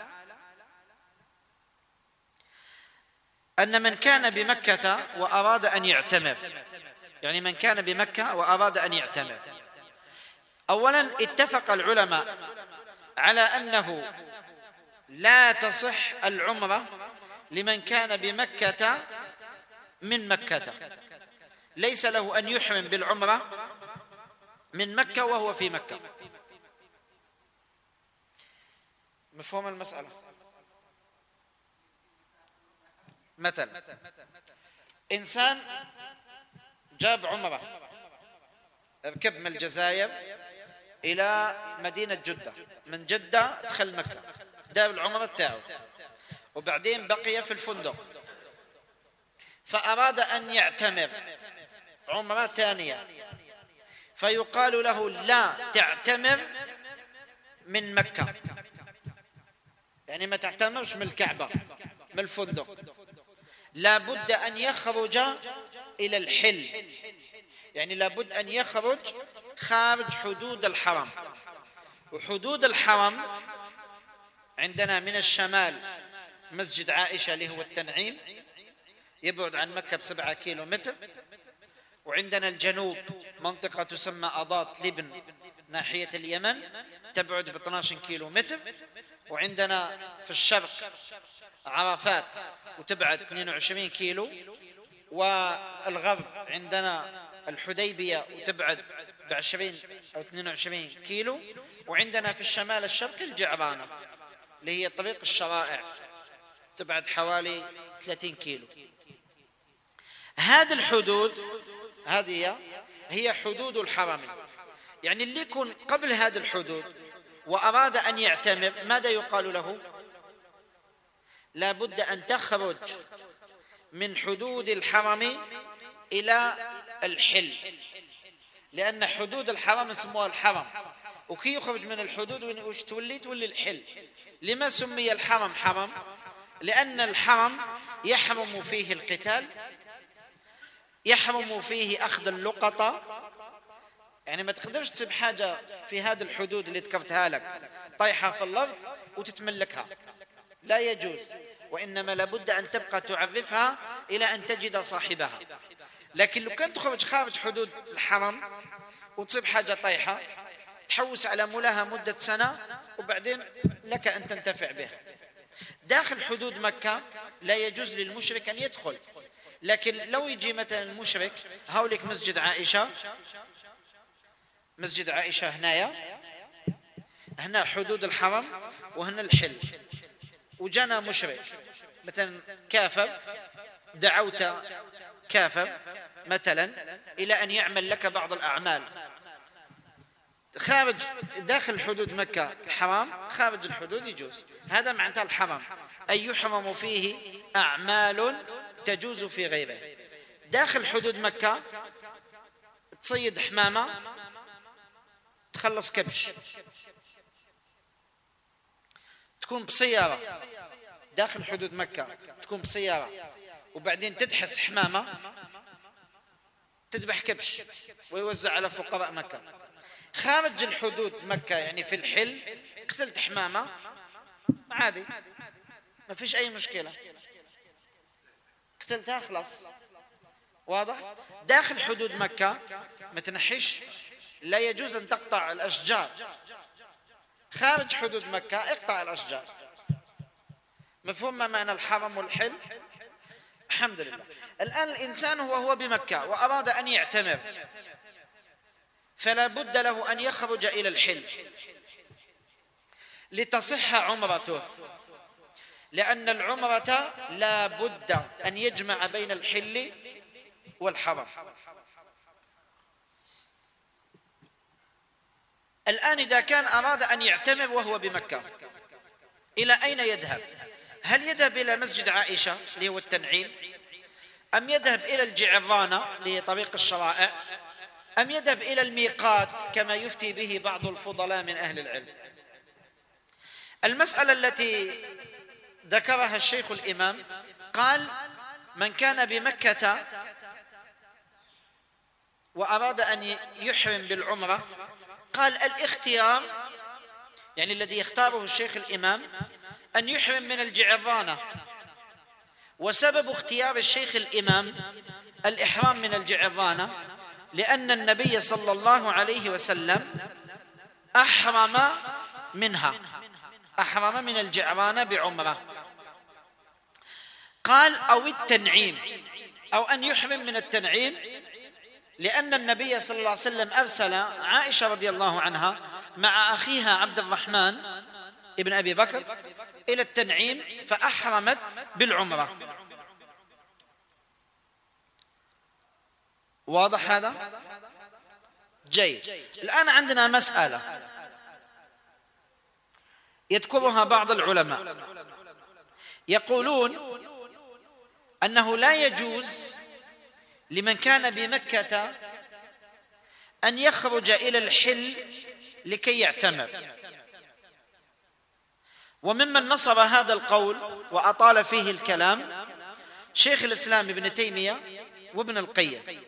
أن من كان بمكة وأراد أن يعتمر، يعني من كان بمكة وأراد أن يعتمر، أولا اتفق العلماء على أنه لا تصح العمرة لمن كان بمكة من مكة، ليس له أن يحرم بالعمرة من مكة وهو في مكة. مفهوم المسألة؟ مثلا إنسان جاب عمرة، ركب من الجزائر إلى مدينة جدة، من جدة دخل مكة، دار العمرة تاعه، وبعدين بقي في الفندق، فأراد أن يعتمر عمرة ثانية، فيقال له: لا تعتمر من مكة، يعني ما تعتمرش من الكعبة، من الفندق، لا بد أن يخرج إلى الحل، يعني لا بد أن يخرج خارج حدود الحرم. وحدود الحرم عندنا من الشمال مسجد عائشة اللي هو التنعيم، يبعد عن مكة بسبعة كيلو متر، وعندنا الجنوب منطقة تسمى أضاط لبن ناحية اليمن تبعد ب اثني عشر كيلو متر، وعندنا في الشرق عرفات وتبعد اثنين وعشرين كيلو، والغرب عندنا الحديبية وتبعد بعشرين أو اثنين وعشرين كيلو، وعندنا في الشمال الشرقي الجعرانة اللي هي طريق الشرائع تبعد حوالي ثلاثين كيلو. هذه الحدود هذه هي حدود الحرم، يعني اللي يكون قبل هذه الحدود وأراد أن يعتمر ماذا يقال له؟ لا بد أن تخرج من حدود الحرم إلى الحل، لأن حدود الحرم اسمها الحرم، وكي يخرج من الحدود وش تولي؟ تولي الحل. لما سمي الحرم حرم؟ لأن الحرم يحرم فيه القتال، يحرم فيه أخذ اللقطة، يعني ما تقدرش تسيب حاجة في هذه الحدود اللي ذكرتها لك طايحة في الأرض وتتملكها، لا يجوز، وإنما لابد أن تبقى تعرفها إلى أن تجد صاحبها. لكن لو كنت تخرج خارج حدود الحرم وتصيب حاجة طايحة تحوس على مولاها مدة سنة وبعدين لك أن تنتفع بها. داخل حدود مكة لا يجوز للمشرك أن يدخل، لكن لو يجي مثلا المشرك هولك مسجد عائشة، مسجد عائشة هنايا، هنا حدود الحرم وهنا الحل، وجانا مشرك مثلا كافر، دعوت كافر مثلا إلى أن يعمل لك بعض الأعمال خارج داخل حدود مكة حرام، خارج الحدود يجوز. هذا معنى الحرم، أي يحرم فيه أعمال تجوز في غيره. داخل حدود مكة تصيد حمامة، تخلص كبش، تكون بسيارة داخل حدود مكة، تكون بسيارة وبعدين تدحس حمامة، تذبح كبش ويوزع على فقراء مكة. خارج الحدود مكة يعني في الحل قتلت حمامة عادي، ما فيش أي مشكلة، قتلتها خلاص، واضح؟ داخل حدود مكة ما تنحش، لا يجوز أن تقطع الأشجار. خارج حدود مكة اقطع الأشجار. مفهوم ما معنى الحرم والحل؟ الحمد لله. الآن الإنسان هو هو بمكة وأراد أن يعتمر، فلا بد له أن يخرج إلى الحل لتصح عمرته، لأن العمرة لا بد أن يجمع بين الحل والحرم. الآن إذا كان أراد أن يعتمر وهو بمكة، إلى أين يذهب؟ هل يذهب إلى مسجد عائشة اللي هو التنعيم، أم يذهب إلى الجعرانة لطريق الشرائع، أم يذهب إلى الميقات كما يفتي به بعض الفضلاء من أهل العلم؟ المسألة التي ذكرها الشيخ الإمام قال: من كان بمكة وأراد أن يحرم بالعمرة، قال الاختيار يعني الذي يختاره الشيخ الإمام أن يحرم من الجعرانة. وسبب اختيار الشيخ الإمام الإحرام من الجعرانة لأن النبي صلى الله عليه وسلم أحرم منها، أحرم من الجعرانة بعمرة. قال: أو التنعيم، أو أن يحرم من التنعيم لأن النبي صلى الله عليه وسلم أرسل عائشة رضي الله عنها مع أخيها عبد الرحمن ابن أبي بكر إلى التنعيم فأحرمت بالعمرة. واضح هذا؟ جيد. الآن عندنا مسألة يذكرها بعض العلماء، يقولون أنه لا يجوز لمن كان بمكة أن يخرج إلى الحل لكي يعتمر. وممن نصب هذا القول وأطال فيه الكلام شيخ الإسلام ابن تيمية وابن القيم.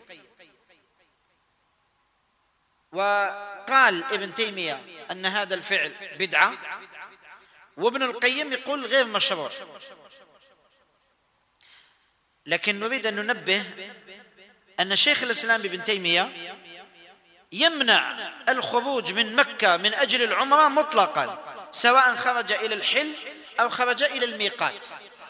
وقال ابن تيمية أن هذا الفعل بدعة، وابن القيم يقول غير مشروع. لكن نريد أن ننبه أن شيخ الإسلام ابن تيمية يمنع الخروج من مكة من أجل العمرة مطلقا، سواء خرج إلى الحل أو خرج إلى الميقات.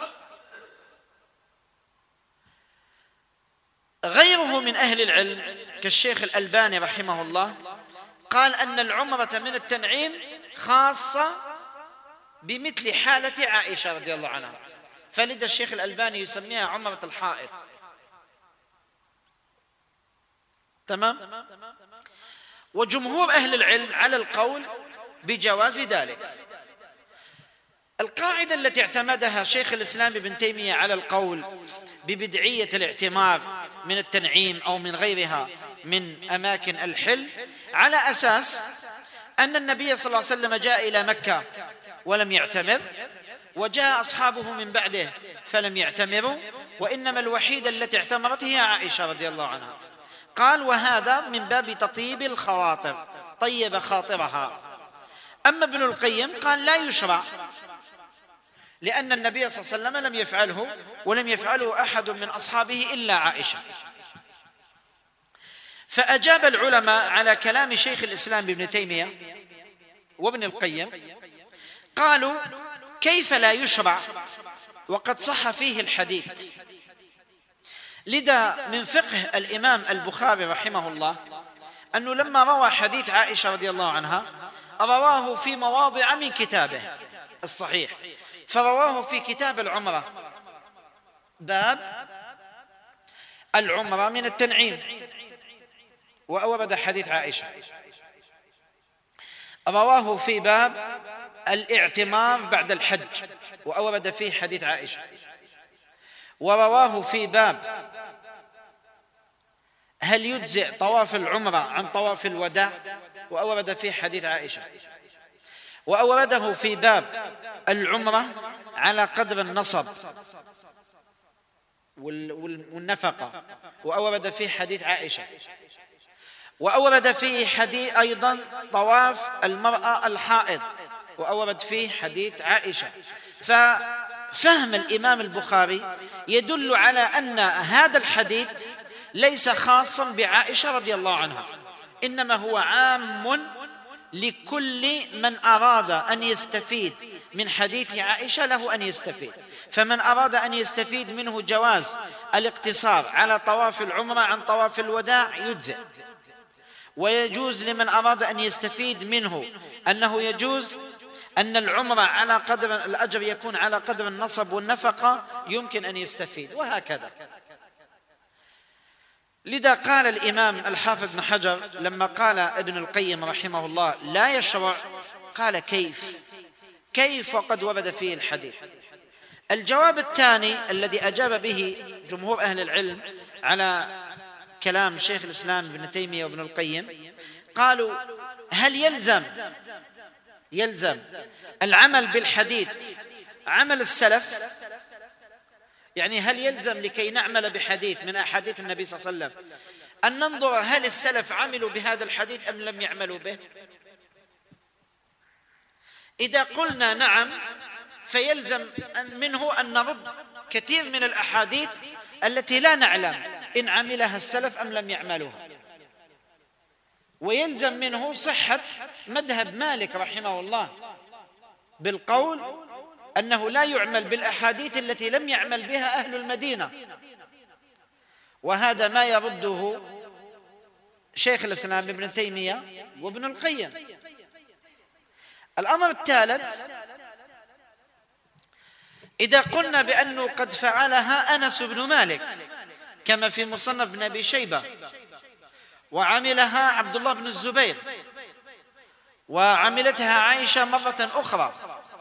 غيره من أهل العلم كالشيخ الألباني رحمه الله قال أن العمرة من التنعيم خاصة بمثل حالة عائشة رضي الله عنها، فلذا الشيخ الألباني يسميها عمرة الحائط. تمام؟ وجمهور أهل العلم على القول بجواز ذلك. القاعدة التي اعتمدها شيخ الإسلام ابن تيمية على القول ببدعية الاعتمار من التنعيم أو من غيرها من أماكن الحل على أساس أن النبي صلى الله عليه وسلم جاء إلى مكة ولم يعتمر، وجاء أصحابه من بعده فلم يعتمروا، وإنما الوحيدة التي اعتمرت هي عائشة رضي الله عنها. قال: وهذا من باب تطيب الخواطر، طيب خاطرها. أما ابن القيم قال: لا يشرع، لأن النبي صلى الله عليه وسلم لم يفعله، ولم يفعله أحد من أصحابه إلا عائشة. فأجاب العلماء على كلام شيخ الإسلام ابن تيمية وابن القيم، قالوا: كيف لا يشرع وقد صح فيه الحديث؟ لذا من فقه الإمام البخاري رحمه الله أنه لما روى حديث عائشة رضي الله عنها رواه في مواضع من كتابه الصحيح، فرواه في كتاب العمرة باب العمرة من التنعيم وأورد حديث عائشة، رواه في باب الاعتمار بعد الحج وأورد فيه حديث عائشة، ورواه في باب هل يجزئ طواف العمرة عن طواف الوداع وأورد فيه حديث عائشة، وأورده في باب العمرة على قدر النصب والنفقة وأورد فيه حديث عائشة، وأورد فيه حديث أيضا طواف المرأة الحائض وأورد فيه حديث عائشة. ففهم الإمام البخاري يدل على أن هذا الحديث ليس خاصا بعائشة رضي الله عنها، إنما هو عام لكل من أراد أن يستفيد من حديث عائشة له أن يستفيد. فمن أراد أن يستفيد منه جواز الاقتصار على طواف العمرة عن طواف الوداع يجزئ، ويجوز لمن أراد أن يستفيد منه أنه يجوز أن العمرة على قدر الأجر يكون على قدر النصب والنفقة يمكن أن يستفيد، وهكذا. لذا قال الإمام الحافظ بن حجر لما قال ابن القيم رحمه الله لا يشرع، قال كيف كيف وقد ورد فيه الحديث. الجواب الثاني الذي أجاب به جمهور أهل العلم على كلام شيخ الإسلام ابن تيمية وابن القيم، قالوا هل يلزم يلزم العمل بالحديث عمل السلف؟ يعني هل يلزم لكي نعمل بحديث من أحاديث النبي صلى الله عليه وسلم أن ننظر هل السلف عملوا بهذا الحديث أم لم يعملوا به؟ إذا قلنا نعم فيلزم منه أن نرد كثير من الأحاديث التي لا نعلم إن عملها السلف أم لم يعملوها، ويلزم منه صحة مذهب مالك رحمه الله بالقول أنه لا يعمل بالأحاديث التي لم يعمل بها أهل المدينة، وهذا ما يرده شيخ الإسلام ابن تيمية وابن القيم. الأمر الثالث، إذا قلنا بأنه قد فعلها أنس بن مالك كما في مصنف ابن أبي شيبة، وعملها عبد الله بن الزبير، وعملتها عائشة مرة أخرى،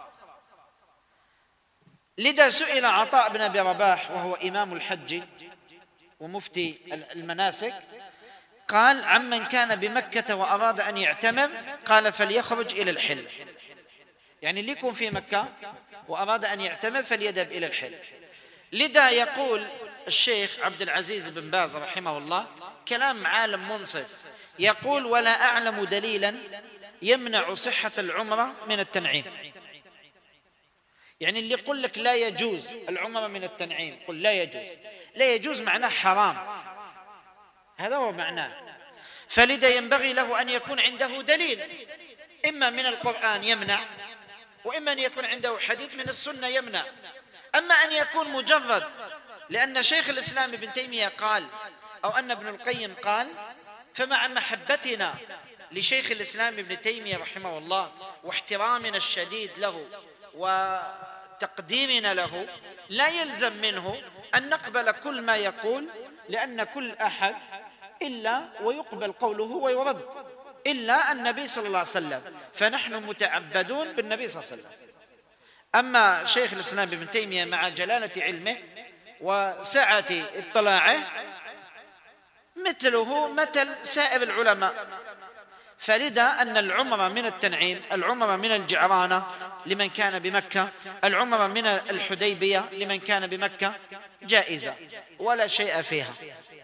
لذا سئل عطاء بن أبي رباح وهو إمام الحج ومفتي المناسك، قال عمن كان بمكة وأراد أن يعتمر، قال فليخرج إلى الحل، يعني اللي يكون في مكة وأراد أن يعتمر فليذهب إلى الحل. لذا يقول الشيخ عبد العزيز بن باز رحمه الله كلام عالم منصف، يقول ولا أعلم دليلا يمنع صحة العمرة من التنعيم. يعني اللي يقول لك لا يجوز العمرة من التنعيم قل لا يجوز، لا يجوز معناه حرام، هذا هو معناه. فلذا ينبغي له أن يكون عنده دليل، إما من القرآن يمنع، وإما أن يكون عنده حديث من السنة يمنع. أما أن يكون مجرد لأن شيخ الإسلام ابن تيمية قال أو أن ابن القيم قال، فمع محبتنا لشيخ الإسلام ابن تيمية رحمه الله واحترامنا الشديد له وتقديمنا له، لا يلزم منه أن نقبل كل ما يقول، لأن كل أحد إلا ويقبل قوله ويرد إلا النبي صلى الله عليه وسلم، فنحن متعبدون بالنبي صلى الله عليه وسلم. أما شيخ الإسلام ابن تيمية مع جلالة علمه وسعة اطلاعه مثله مثل سائر العلماء، فلذا أن العمرة من التنعيم، العمرة من الجعرانة لمن كان بمكة، العمرة من الحديبية لمن كان بمكة جائزة ولا شيء فيها.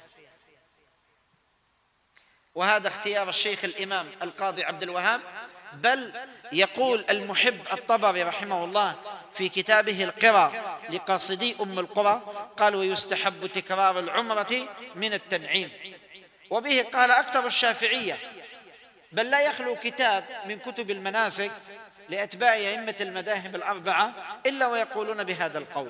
وهذا اختيار الشيخ الإمام القاضي عبد الوهاب، بل يقول المحب الطبري رحمه الله في كتابه القرى لقاصدي أم القرى، قال ويستحب تكرار العمرة من التنعيم، وبه قال أكثر الشافعية، بل لا يخلو كتاب من كتب المناسك لأتباع أئمة المذاهب الأربعة إلا ويقولون بهذا القول.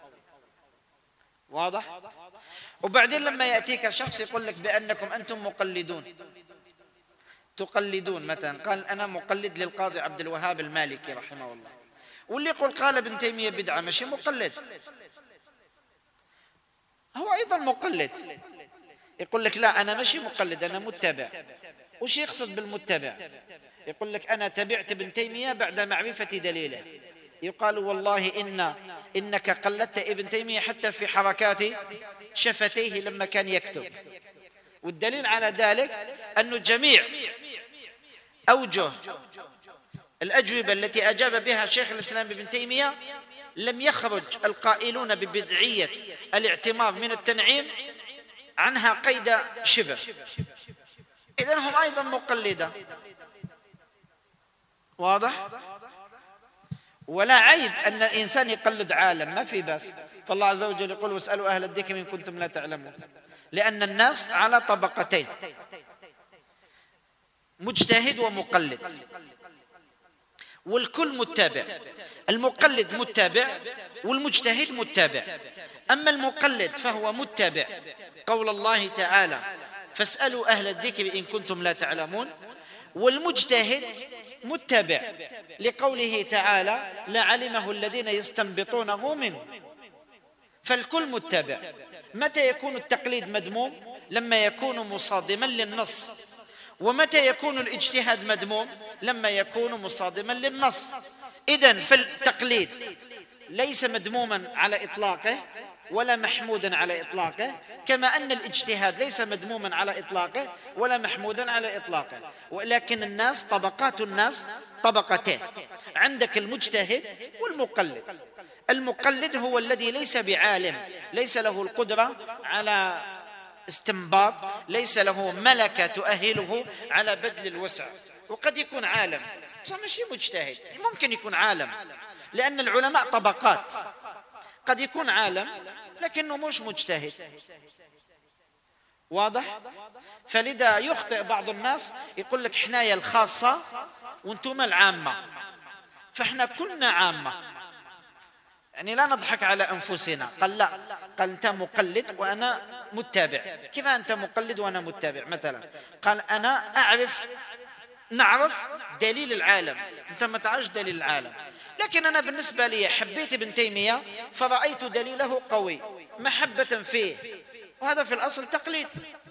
واضح؟ وبعدين لما يأتيك شخص يقول لك بأنكم أنتم مقلدون، تقلدون مثلا، قال أنا مقلد للقاضي عبد الوهاب المالكي رحمه الله، واللي يقول قال ابن تيمية بدعة ماشي مقلد، هو أيضا مقلد، يقول لك لا أنا ماشي مقلد أنا متبع. وش يقصد بالمتبع؟ يقول لك أنا تبعت ابن تيمية بعد معرفة دليله، يقال والله إن إنك قلدت ابن تيمية حتى في حركات شفتيه لما كان يكتب، والدليل على ذلك أن جميع أوجه الأجوبة التي أجاب بها شيخ الإسلام ابن تيمية لم يخرج القائلون ببدعية الاعتمار من التنعيم عنها قيد شبه، إذن هم أيضا مقلدة. واضح؟ ولا عيب أن الإنسان يقلد عالم، ما في بس، فالله عز وجل يقول واسألوا أهل الذكر إن كنتم لا تعلمون، لأن الناس على طبقتين، مجتهد ومقلد، والكل متابع، المقلد متابع والمجتهد متابع. أما المقلد فهو متابع قول الله تعالى فاسألوا أهل الذكر إن كنتم لا تعلمون، والمجتهد متبع لقوله تعالى لعلمه الذين يستنبطونه منه، فالكل متبع. متى يكون التقليد مذموم؟ لما يكون مصادما للنص. ومتى يكون الاجتهاد مذموم؟ لما يكون مصادما للنص. إذن فالتقليد ليس مذموما على إطلاقه ولا محمودا على إطلاقه، كما أن الاجتهاد ليس مذموما على إطلاقه ولا محمودا على إطلاقه. ولكن الناس طبقات، الناس طبقتين، عندك المجتهد والمقلد. المقلد هو الذي ليس بعالم، ليس له القدرة على استنباط، ليس له ملكة تؤهله على بذل الوسع. وقد يكون عالم مش مجتهد، ممكن يكون عالم، لأن العلماء طبقات. قد يكون عالم لكنه مش مجتهد، واضح؟ فلذا يخطئ بعض الناس، يقول لك حناية الخاصة وانتم العامة، فاحنا كلنا عامة، يعني لا نضحك على أنفسنا. قال لا، قال أنت مقلد وأنا متابع. كيف أنت مقلد وأنا متابع؟ مثلا قال أنا أعرف، نعرف دليل العالم، أنت ما تعرفش دليل العالم، لكن أنا بالنسبة لي حبيت ابن تيمية فرأيت دليله قوي محبة فيه، وهذا في الأصل تقليد.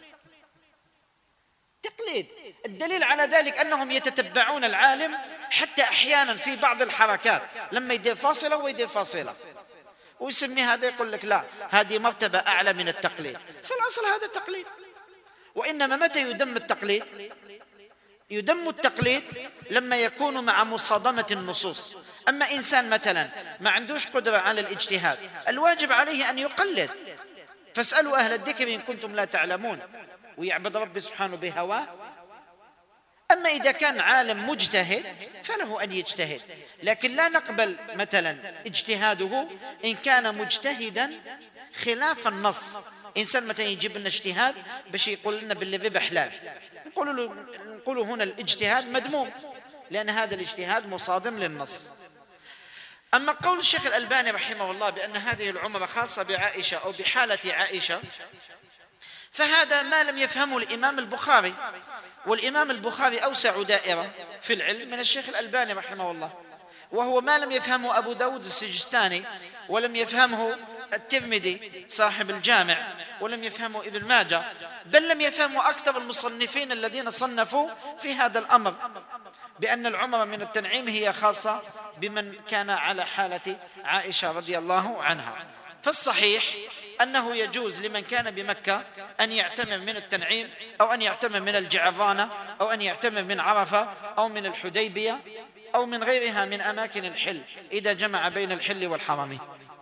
تقليد الدليل على ذلك أنهم يتتبعون العالم، حتى أحيانا في بعض الحركات لما يدير فاصلة ويدير فاصلة ويسمي هذا، يقول لك لا، هذه مرتبة أعلى من التقليد. في الأصل هذا تقليد. وإنما متى يدم التقليد؟ يدم التقليد لما يكون مع مصادمة النصوص. أما إنسان مثلا ما عندوش قدرة على الاجتهاد، الواجب عليه أن يقلد. فاسألوا أهل الذكر إن كنتم لا تعلمون، ويعبد ربي سبحانه بهواه. أما إذا كان عالم مجتهد فله أن يجتهد، لكن لا نقبل مثلا اجتهاده إن كان مجتهدا خلاف النص. إنسان مثلا يجيب لنا اجتهاد باش يقول لنا باللي الربا حلال، نقول له نقول هنا الاجتهاد مذموم، لأن هذا الاجتهاد مصادم للنص. أما قول الشيخ الألباني رحمه الله بأن هذه العمرة خاصة بعائشة أو بحالة عائشة، فهذا ما لم يفهمه الإمام البخاري، والإمام البخاري أوسع دائرة في العلم من الشيخ الألباني رحمه الله، وهو ما لم يفهمه أبو داود السجستاني، ولم يفهمه الترمذي صاحب الجامع، ولم يفهمه ابن ماجه، بل لم يفهمه أكثر المصنفين الذين صنفوا في هذا الأمر، بأن العمرة من التنعيم هي خاصة بمن كان على حالة عائشة رضي الله عنها. فالصحيح أنه يجوز لمن كان بمكة أن يعتمر من التنعيم، أو أن يعتمر من الجعرانة، أو أن يعتمر من عرفة، أو من الحديبية، أو من غيرها من أماكن الحل، إذا جمع بين الحل والحرم.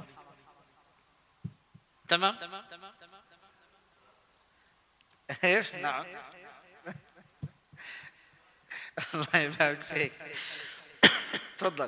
تمام؟ نعم. الله يبارك فيك. تفضل.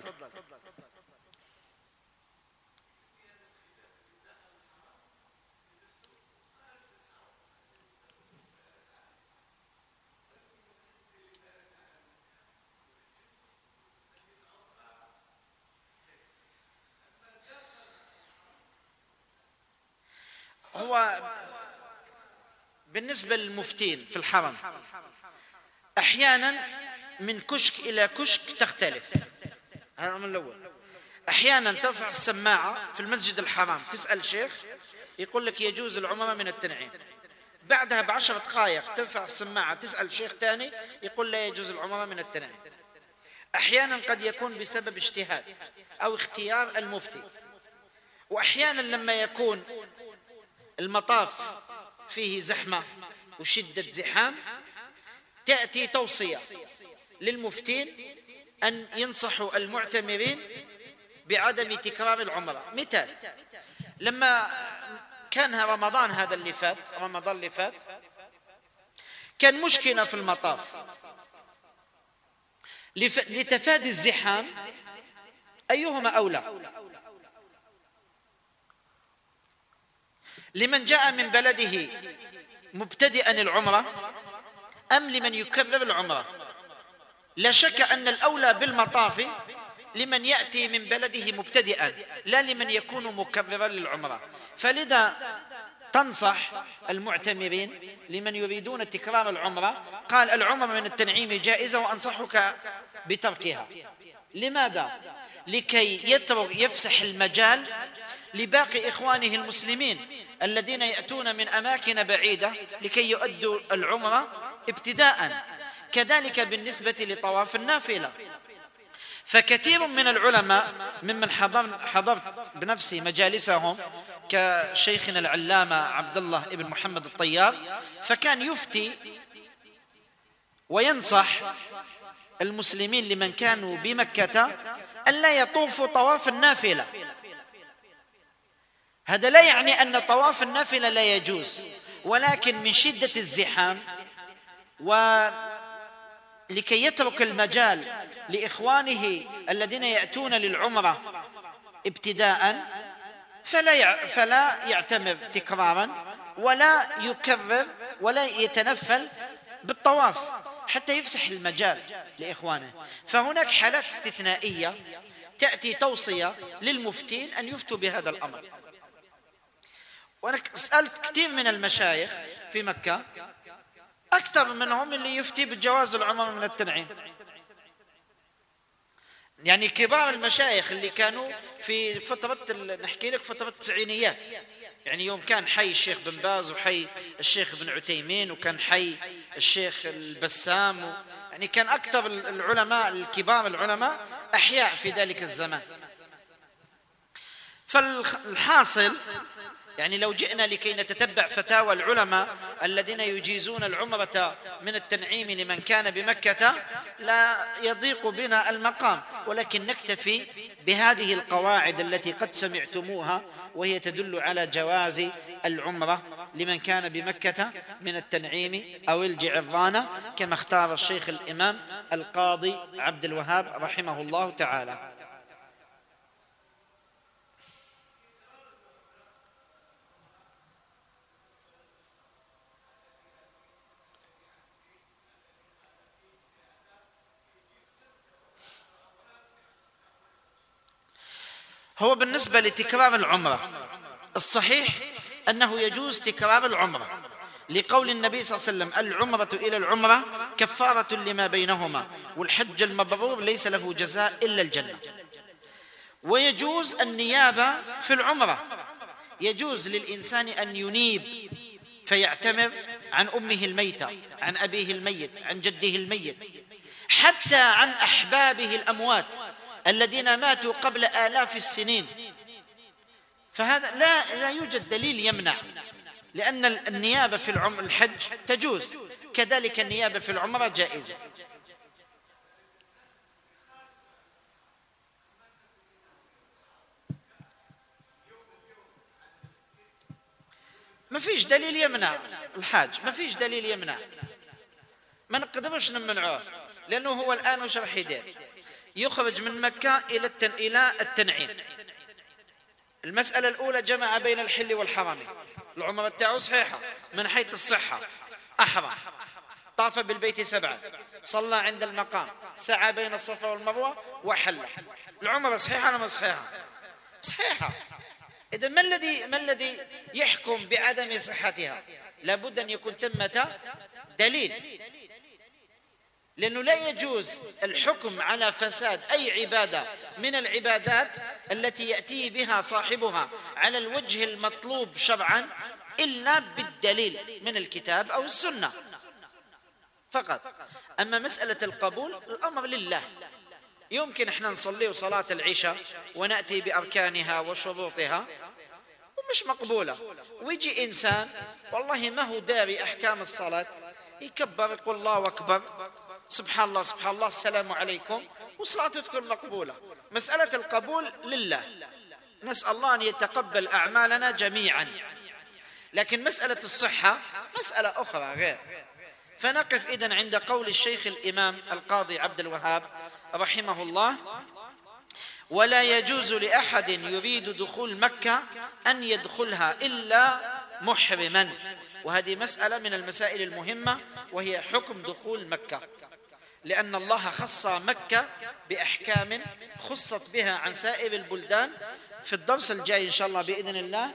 هو بالنسبة للمفتين في الحرم أحيانا من كشك إلى كشك تختلف. هذا من الأول. أحيانا ترفع السماعة في المسجد الحرام تسأل شيخ يقول لك يجوز العمرة من التنعيم، بعدها بعشر دقائق ترفع السماعة تسأل شيخ ثاني يقول لا يجوز العمرة من التنعيم. أحيانا قد يكون بسبب اجتهاد أو اختيار المفتي، وأحيانا لما يكون المطاف فيه زحمة وشدة زحام تأتي توصية للمفتين أن ينصحوا المعتمرين بعدم تكرار العمرة. مثال، لما كان رمضان هذا اللي فات، رمضان اللي فات كان مشكلة في المطاف، لتفادي الزحام أيهما أولى؟ لمن جاء من بلده مبتدئا العمرة أم لمن يكرر العمرة؟ لا شك أن الأولى بالمطاف لمن يأتي من بلده مبتدئا، لا لمن يكون مكررا للعمرة. فلذا تنصح المعتمرين لمن يريدون تكرار العمرة، قال العمرة من التنعيم جائزة وأنصحك بتركها. لماذا؟ لكي يترك يفسح المجال لباقي إخوانه المسلمين الذين يأتون من أماكن بعيدة لكي يؤدوا العمرة ابتداء. كذلك بالنسبة لطواف النافلة، فكثير من العلماء ممن حضرت بنفسي مجالسهم كشيخنا العلامة عبد الله بن محمد الطياب، فكان يفتي وينصح المسلمين لمن كانوا بمكة ألا يطوفوا طواف النافلة. هذا لا يعني أن طواف النافلة لا يجوز، ولكن من شدة الزحام ولكي يترك المجال لإخوانه الذين يأتون للعمرة ابتداء فلا فلا يعتمر تكرارا ولا يكرر ولا يتنفل بالطواف حتى يفسح المجال لإخوانه. فهناك حالات استثنائية تأتي توصية للمفتين أن يفتوا بهذا الأمر. وأنا سألت كثير من المشايخ في مكة، أكثر منهم اللي يفتي بجواز العمرة من التنعيم، يعني كبار المشايخ اللي كانوا في فترة، نحكي لك فترة التسعينيات، يعني يوم كان حي الشيخ بن باز وحي الشيخ بن عتيمين وكان حي الشيخ البسام و... يعني كان أكثر العلماء الكبار العلماء أحياء في ذلك الزمان. فالحاصل يعني لو جئنا لكي نتتبع فتاوى العلماء الذين يجيزون العمرة من التنعيم لمن كان بمكة لا يضيق بنا المقام، ولكن نكتفي بهذه القواعد التي قد سمعتموها وهي تدل على جواز العمرة لمن كان بمكة من التنعيم أو الجعرانة كما اختار الشيخ الإمام القاضي عبد الوهاب رحمه الله تعالى. هو بالنسبة لتكرار العمرة الصحيح أنه يجوز تكرار العمرة لقول النبي صلى الله عليه وسلم: العمرة إلى العمرة كفارة لما بينهما، والحج المبرور ليس له جزاء إلا الجنة. ويجوز النيابة في العمرة، يجوز للإنسان أن ينيب فيعتمر عن أمه الميتة، عن أبيه الميت، عن جده الميت، حتى عن أحبابه الأموات الذين ماتوا قبل آلاف السنين. فهذا لا لا يوجد دليل يمنع، لأن النيابة في العمر الحج تجوز، كذلك النيابة في العمرة جائزة. ما فيش دليل يمنع الحاج، ما فيش دليل يمنع، ما نقدرش نمنعه، لأنه هو الآن وش راح يدير؟ يخرج من مكة إلى إلى التنعيم. المسألة الأولى جمع بين الحل والحرام، العمرة تاعو صحيحة من حيث الصحة، أحرم، طاف بالبيت سبعة، صلى عند المقام، سعى بين الصفا والمروة وحل. العمرة صحيحة ولا ما صحيحة؟ صحيحة. إذا ما الذي ما الذي يحكم بعدم صحتها؟ لابد أن يكون ثمة دليل، لأنه لا يجوز الحكم على فساد أي عبادة من العبادات التي يأتي بها صاحبها على الوجه المطلوب شرعا إلا بالدليل من الكتاب أو السنة فقط. أما مسألة القبول الأمر لله. يمكن احنا نصلي صلاة العشاء ونأتي بأركانها وشروطها ومش مقبولة، ويجي إنسان والله ما هو داري أحكام الصلاة، يكبر يقول الله أكبر، سبحان الله سبحان الله، السلام عليكم، وصلاته تكون مقبولة. مسألة القبول لله، نسأل الله أن يتقبل أعمالنا جميعا، لكن مسألة الصحة مسألة أخرى غير. فنقف إذن عند قول الشيخ الإمام القاضي عبد الوهاب رحمه الله: ولا يجوز لأحد يريد دخول مكة أن يدخلها إلا محرما. وهذه مسألة من المسائل المهمة، وهي حكم دخول مكة، لأن الله خص مكة بأحكام خصت بها عن سائر البلدان. في الدرس الجاي إن شاء الله بإذن الله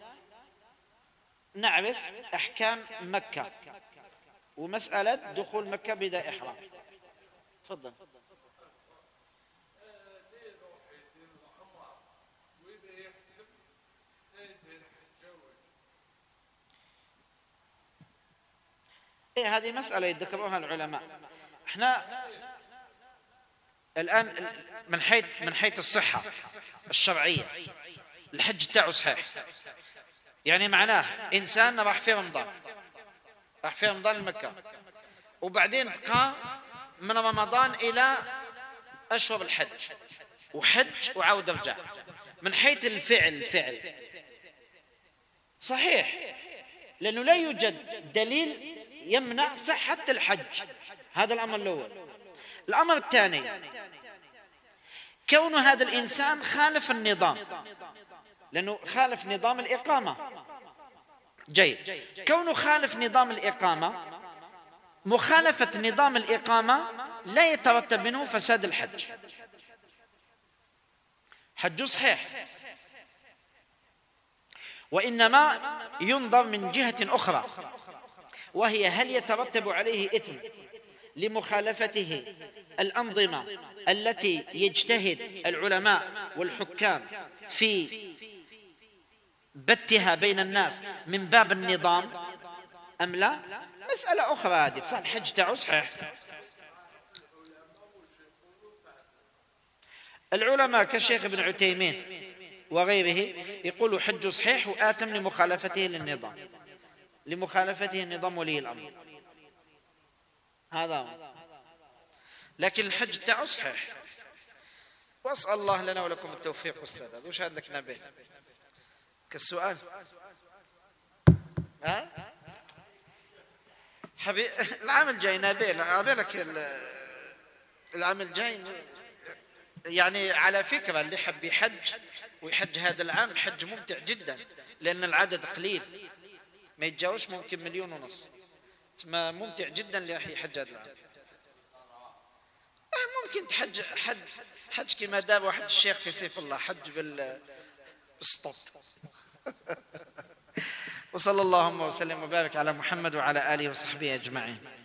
نعرف أحكام مكة ومسألة دخول مكة بلا إحرام. تفضل. إيه هذه مسألة يذكروها العلماء. احنا الآن من حيث من حيث الصحة الشرعية الحج تاعه صحيح، يعني معناه إنسان راح في رمضان، راح في رمضان لمكة، وبعدين بقى من رمضان إلى أشهر الحج وحج وعاود رجع، من حيث الفعل الفعل صحيح، لأنه لا يوجد دليل يمنع صحة الحج. هذا الأمر الأول. الأمر الثاني، كون هذا الإنسان خالف النظام، لأنه خالف نظام الإقامة. جيد، كونه خالف نظام الإقامة، مخالفة نظام الإقامة لا يترتب منه فساد الحج، حج صحيح، وإنما ينظر من جهة أخرى، وهي هل يترتب عليه إثم لمخالفته الأنظمة التي يجتهد العلماء والحكام في بتها بين الناس من باب النظام أم لا؟ مسألة أخرى هذه. بصح الحج تاعو صحيح. العلماء كالشيخ ابن عثيمين وغيره يقولوا حج صحيح وآتم لمخالفته للنظام، لمخالفته النظام ولي الأمر، هذا. لكن الحج تاعو صحيح. وأسأل الله لنا ولكم التوفيق والسداد. وش عندك نبيه كالسؤال؟ ها حبيب العام الجاي نبيه أقابلك العام الجاي. يعني على فكرة اللي حب يحج ويحج هذا العام، الحج ممتع جدا لأن العدد قليل، ما يتجاوز ممكن مليون ونص، ما ممتع جدا اللي راح يحج هذا العام. ممكن تحج حج حج كما دار واحد الشيخ في سيف الله، حج بالسطوط. وصلى اللهم وسلم وبارك على محمد وعلى آله وصحبه أجمعين.